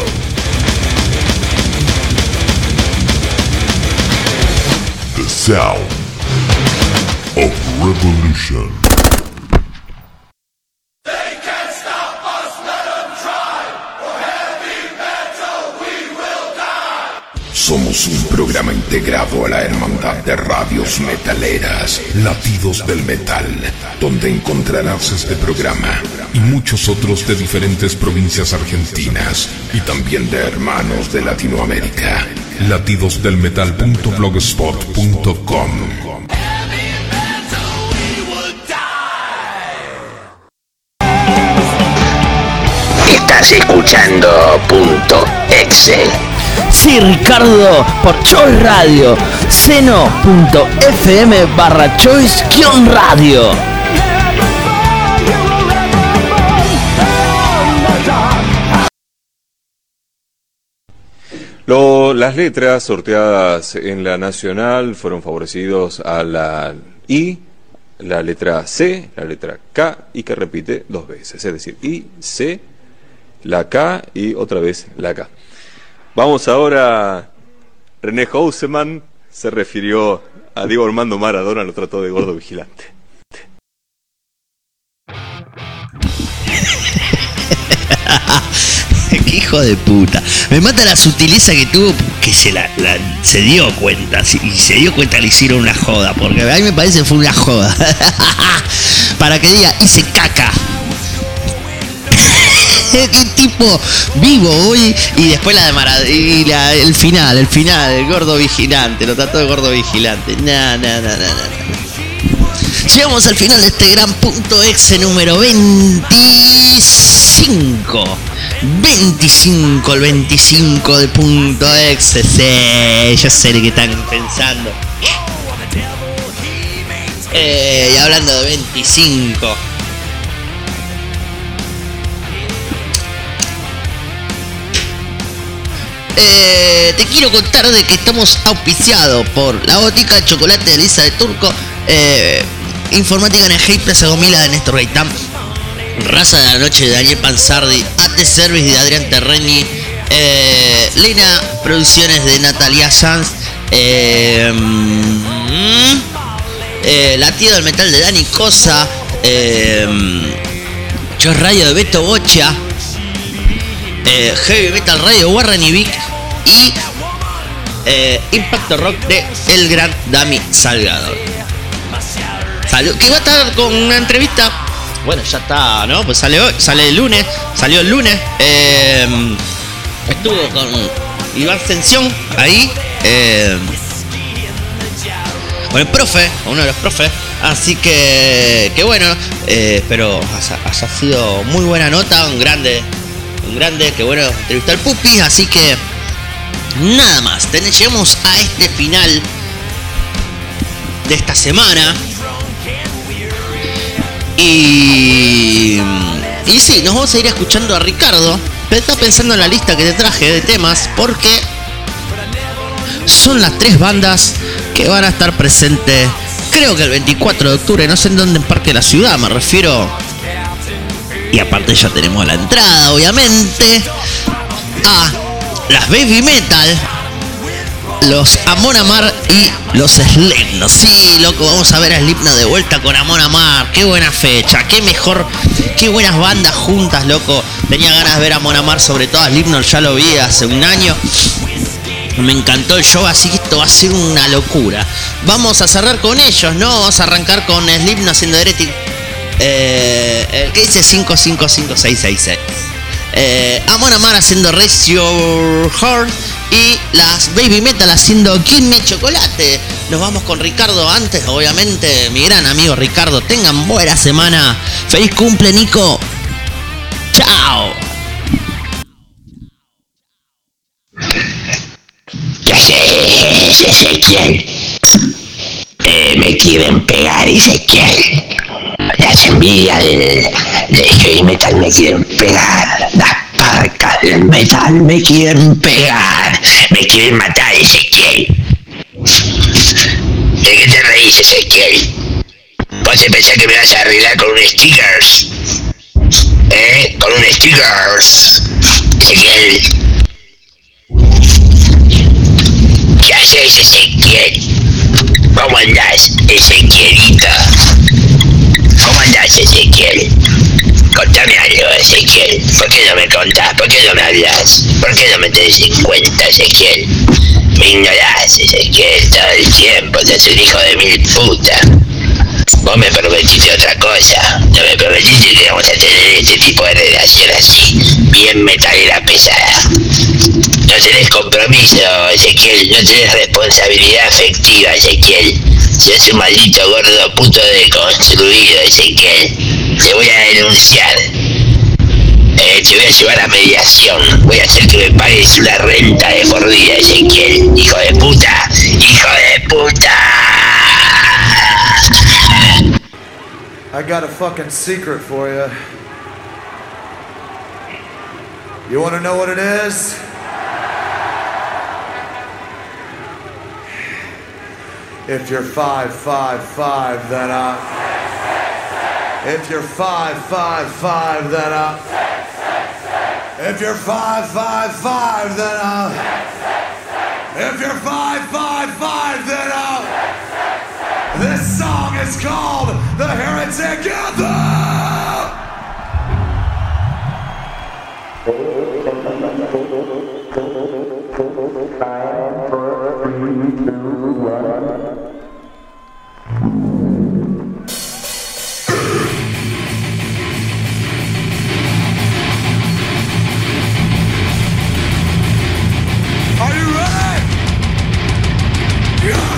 The sound of revolution. They can't stop us, let them try. For heavy metal we will die. Somos un programa integrado a la hermandad de radios metaleras, Latidos del Metal, donde encontrarás este programa y muchos otros de diferentes provincias argentinas y también de hermanos de Latinoamérica. latidos del metal punto blogspot punto com. Estás escuchando Punto Exe. Sí, Ricardo, por Choice Radio, seno.fm barra Choice guión radio. Lo, las letras sorteadas en la nacional fueron favorecidos a la I, la letra C, la letra K y que repite dos veces, es decir, I, C, la K y otra vez la K. Vamos ahora, René Houseman se refirió a Diego Armando Maradona, lo trató de gordo vigilante. Qué hijo de puta. Me mata la sutileza que tuvo, que se la, la se dio cuenta, y se dio cuenta que le hicieron una joda, porque a mí me parece que fue una joda. Para que diga, hice caca. Qué tipo vivo hoy. Y después la de Maradona, y la, el final, el final, el gordo vigilante, lo trató de gordo vigilante. No, no, no, no, no. Llegamos al final de este gran Punto Exe número veinticinco. veinticinco, el veinticinco de Punto Exe. Sí, ya sé de qué están pensando. Eh, y hablando de veinticinco. Eh, te quiero contar de que estamos auspiciados por la botica de chocolate de Elisa de Turco, eh, Informática en el Hey Plaza Gomila de Néstor Gaitán, Raza de la Noche de Daniel Panzardi, A T Service de Adrián Terreni, eh, Lena Producciones de Natalia Sanz, eh, eh, Latido del Metal de Dani Cosa, eh, Choice Radio de Beto Bocha, Eh, Heavy Metal Radio Warren y Vic y eh, Impacto Rock de el gran Dami Salgado. Salud, que va a estar con una entrevista. Bueno, ya está, ¿no? Pues sale hoy, sale el lunes, salió el lunes. Eh, estuvo con Iván Ascensión ahí, eh, con el profe, uno de los profes. Así que, que bueno, eh, espero haya, haya sido muy buena nota, un grande. Un grande, que bueno, entrevistó al Pupi, así que nada más, ten, llegamos a este final de esta semana. Y y sí, nos vamos a ir escuchando a Ricardo, pero está pensando en la lista que te traje de temas, porque son las tres bandas que van a estar presentes, creo que el veinticuatro de octubre, no sé en dónde, en Parque de la Ciudad, me refiero. Y aparte ya tenemos la entrada, obviamente, a las Baby Metal, los Amon Amar y los Slipknot. Sí, loco, vamos a ver a Slipknot de vuelta con Amon Amar. Qué buena fecha, qué mejor, qué buenas bandas juntas, loco. Tenía ganas de ver a Amon Amar, sobre todo a Slipknot, ya lo vi hace un año. Me encantó el show, así que esto va a ser una locura. Vamos a cerrar con ellos, ¿no? Vamos a arrancar con Slipknot haciendo Heretic. Eh, el que dice cinco cinco cinco seis seis seis. eh, Amon Amar haciendo Raise Your Heart y las Baby Metal haciendo Give Me Chocolate. Nos vamos con Ricardo antes, obviamente, mi gran amigo Ricardo. Tengan buena semana. Feliz cumple, Nico. Chao. Ya sé, es Ezequiel. Eh, me quieren pegar, Ezequiel. Las envidias del, del heavy metal me quieren pegar. Las parcas del metal me quieren pegar. Me quieren matar, Ezequiel. ¿De qué te reís, Ezequiel? ¿Vos te pensás que me vas a arreglar con un stickers? ¿Eh? Con un stickers. Ezequiel. ¿Qué haces, Ezequiel? ¿Cómo andás, Ezequielito? ¿Cómo andás, Ezequiel? Contame algo, Ezequiel. ¿Por qué no me contás? ¿Por qué no me hablas? ¿Por qué no me tenés en cuenta, Ezequiel? Me ignorás, Ezequiel, todo el tiempo. Sos un hijo de mil puta. Vos me prometiste otra cosa. No me prometiste que íbamos a tener este tipo de relación así, bien metalera pesada. No tenés compromiso, Ezequiel. No tenés responsabilidad afectiva, Ezequiel. Sos un maldito gordo puto deconstruido, Ezequiel. Te voy a denunciar. Eh, te voy a llevar a mediación. Voy a hacer que me pagues una renta de por vida, Ezequiel. Hijo de puta. Hijo de puta. I got a fucking secret for you. You wanna know what it is? If you're five, five, five, then uh. If you're five, five, five, then uh. If you're five, five, five, then uh. If you're five, five, five, then uh. This song is called The Heretic Anthem! Are you ready? Yeah!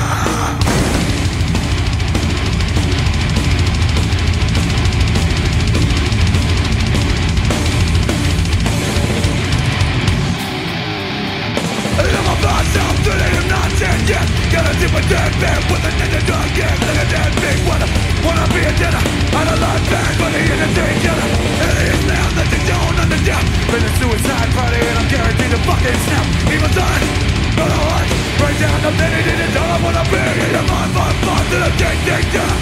Yeah, got a deep dead man with a ninja dog, yeah, like a dead big wanna wanna be a dinner, and a lot bad, but he ain't a day killer. It is now that they don't understand. Been a suicide party and I'm guaranteed to fucking snap. Even done, but I want right down the minute in the door. I wanna be in your mind, mind, mind, till I'm dead, dead, dead.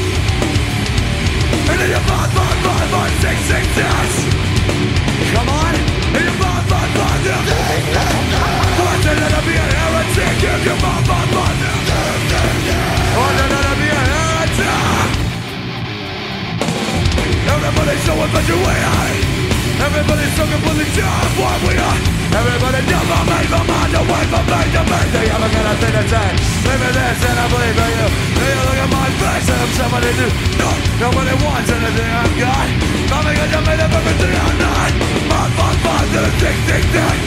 And in your mind, mind, mind, mind, six, six, six. Come on, in your mind, mind, mind, yeah. Want to let her be a heretic if your mind, mind, mind, yeah. Want to let her be a heretic. Everybody's so infatuated. Everybody's so completely dumb what we are. Everybody never made my mind away from me to me. They haven't got a thing to say. Live in this and I believe in you. They look at my face and I'm somebody new. No, nobody wants anything I've got. I'm because I made up everything I'm not. My fun, fun, to the tick, tick, tick.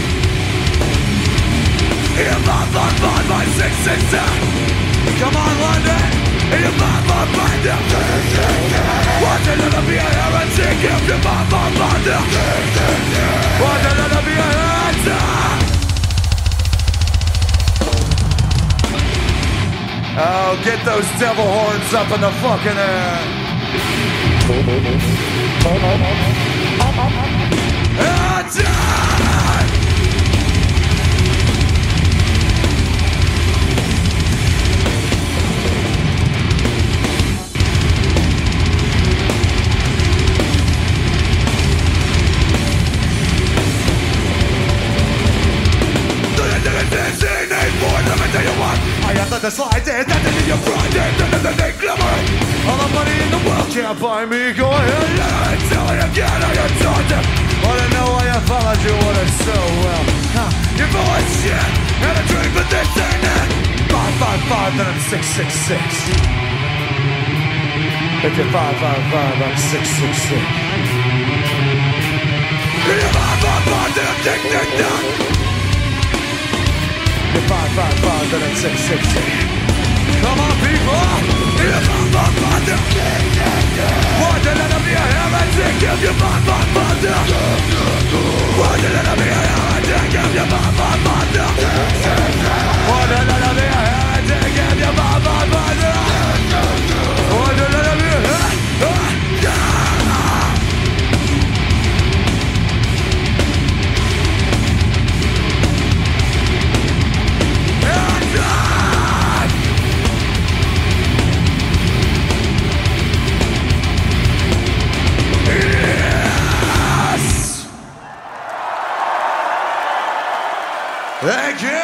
Here, my fun, fun, my six, six, six. Come on, London. Here, my fun, fun, down. Want to let her be a heretic if you're my fun, fun, down. Want to let her be a heretic. Oh, get those devil horns up in the fucking air. Heretic. I got the slide there, that in your front end, and then they glimmer. All the money in the world can't buy me. Go ahead, let it tell it again. I got taught them. Wanna know why I followed you on it so well? Huh? You're full of shit, and a dream, but this ain't it. Five, five, five, then I'm six, six, six. If you're five, five, five, I'm six, six, six. If you're five, five, five, then I'm tick, tick, tick. You're five, five, five, then I'm six, six, six. Come on, people! You're five, five, five, then want to let her be a heretic if you're five, five, five, then want to let her be a heretic if you're five, five, five, then want to let her be a heretic if you're five, five, five, then want to let her be a heretic. Thank you!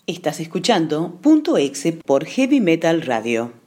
Estás escuchando Punto Exe por Heavy Metal Radio.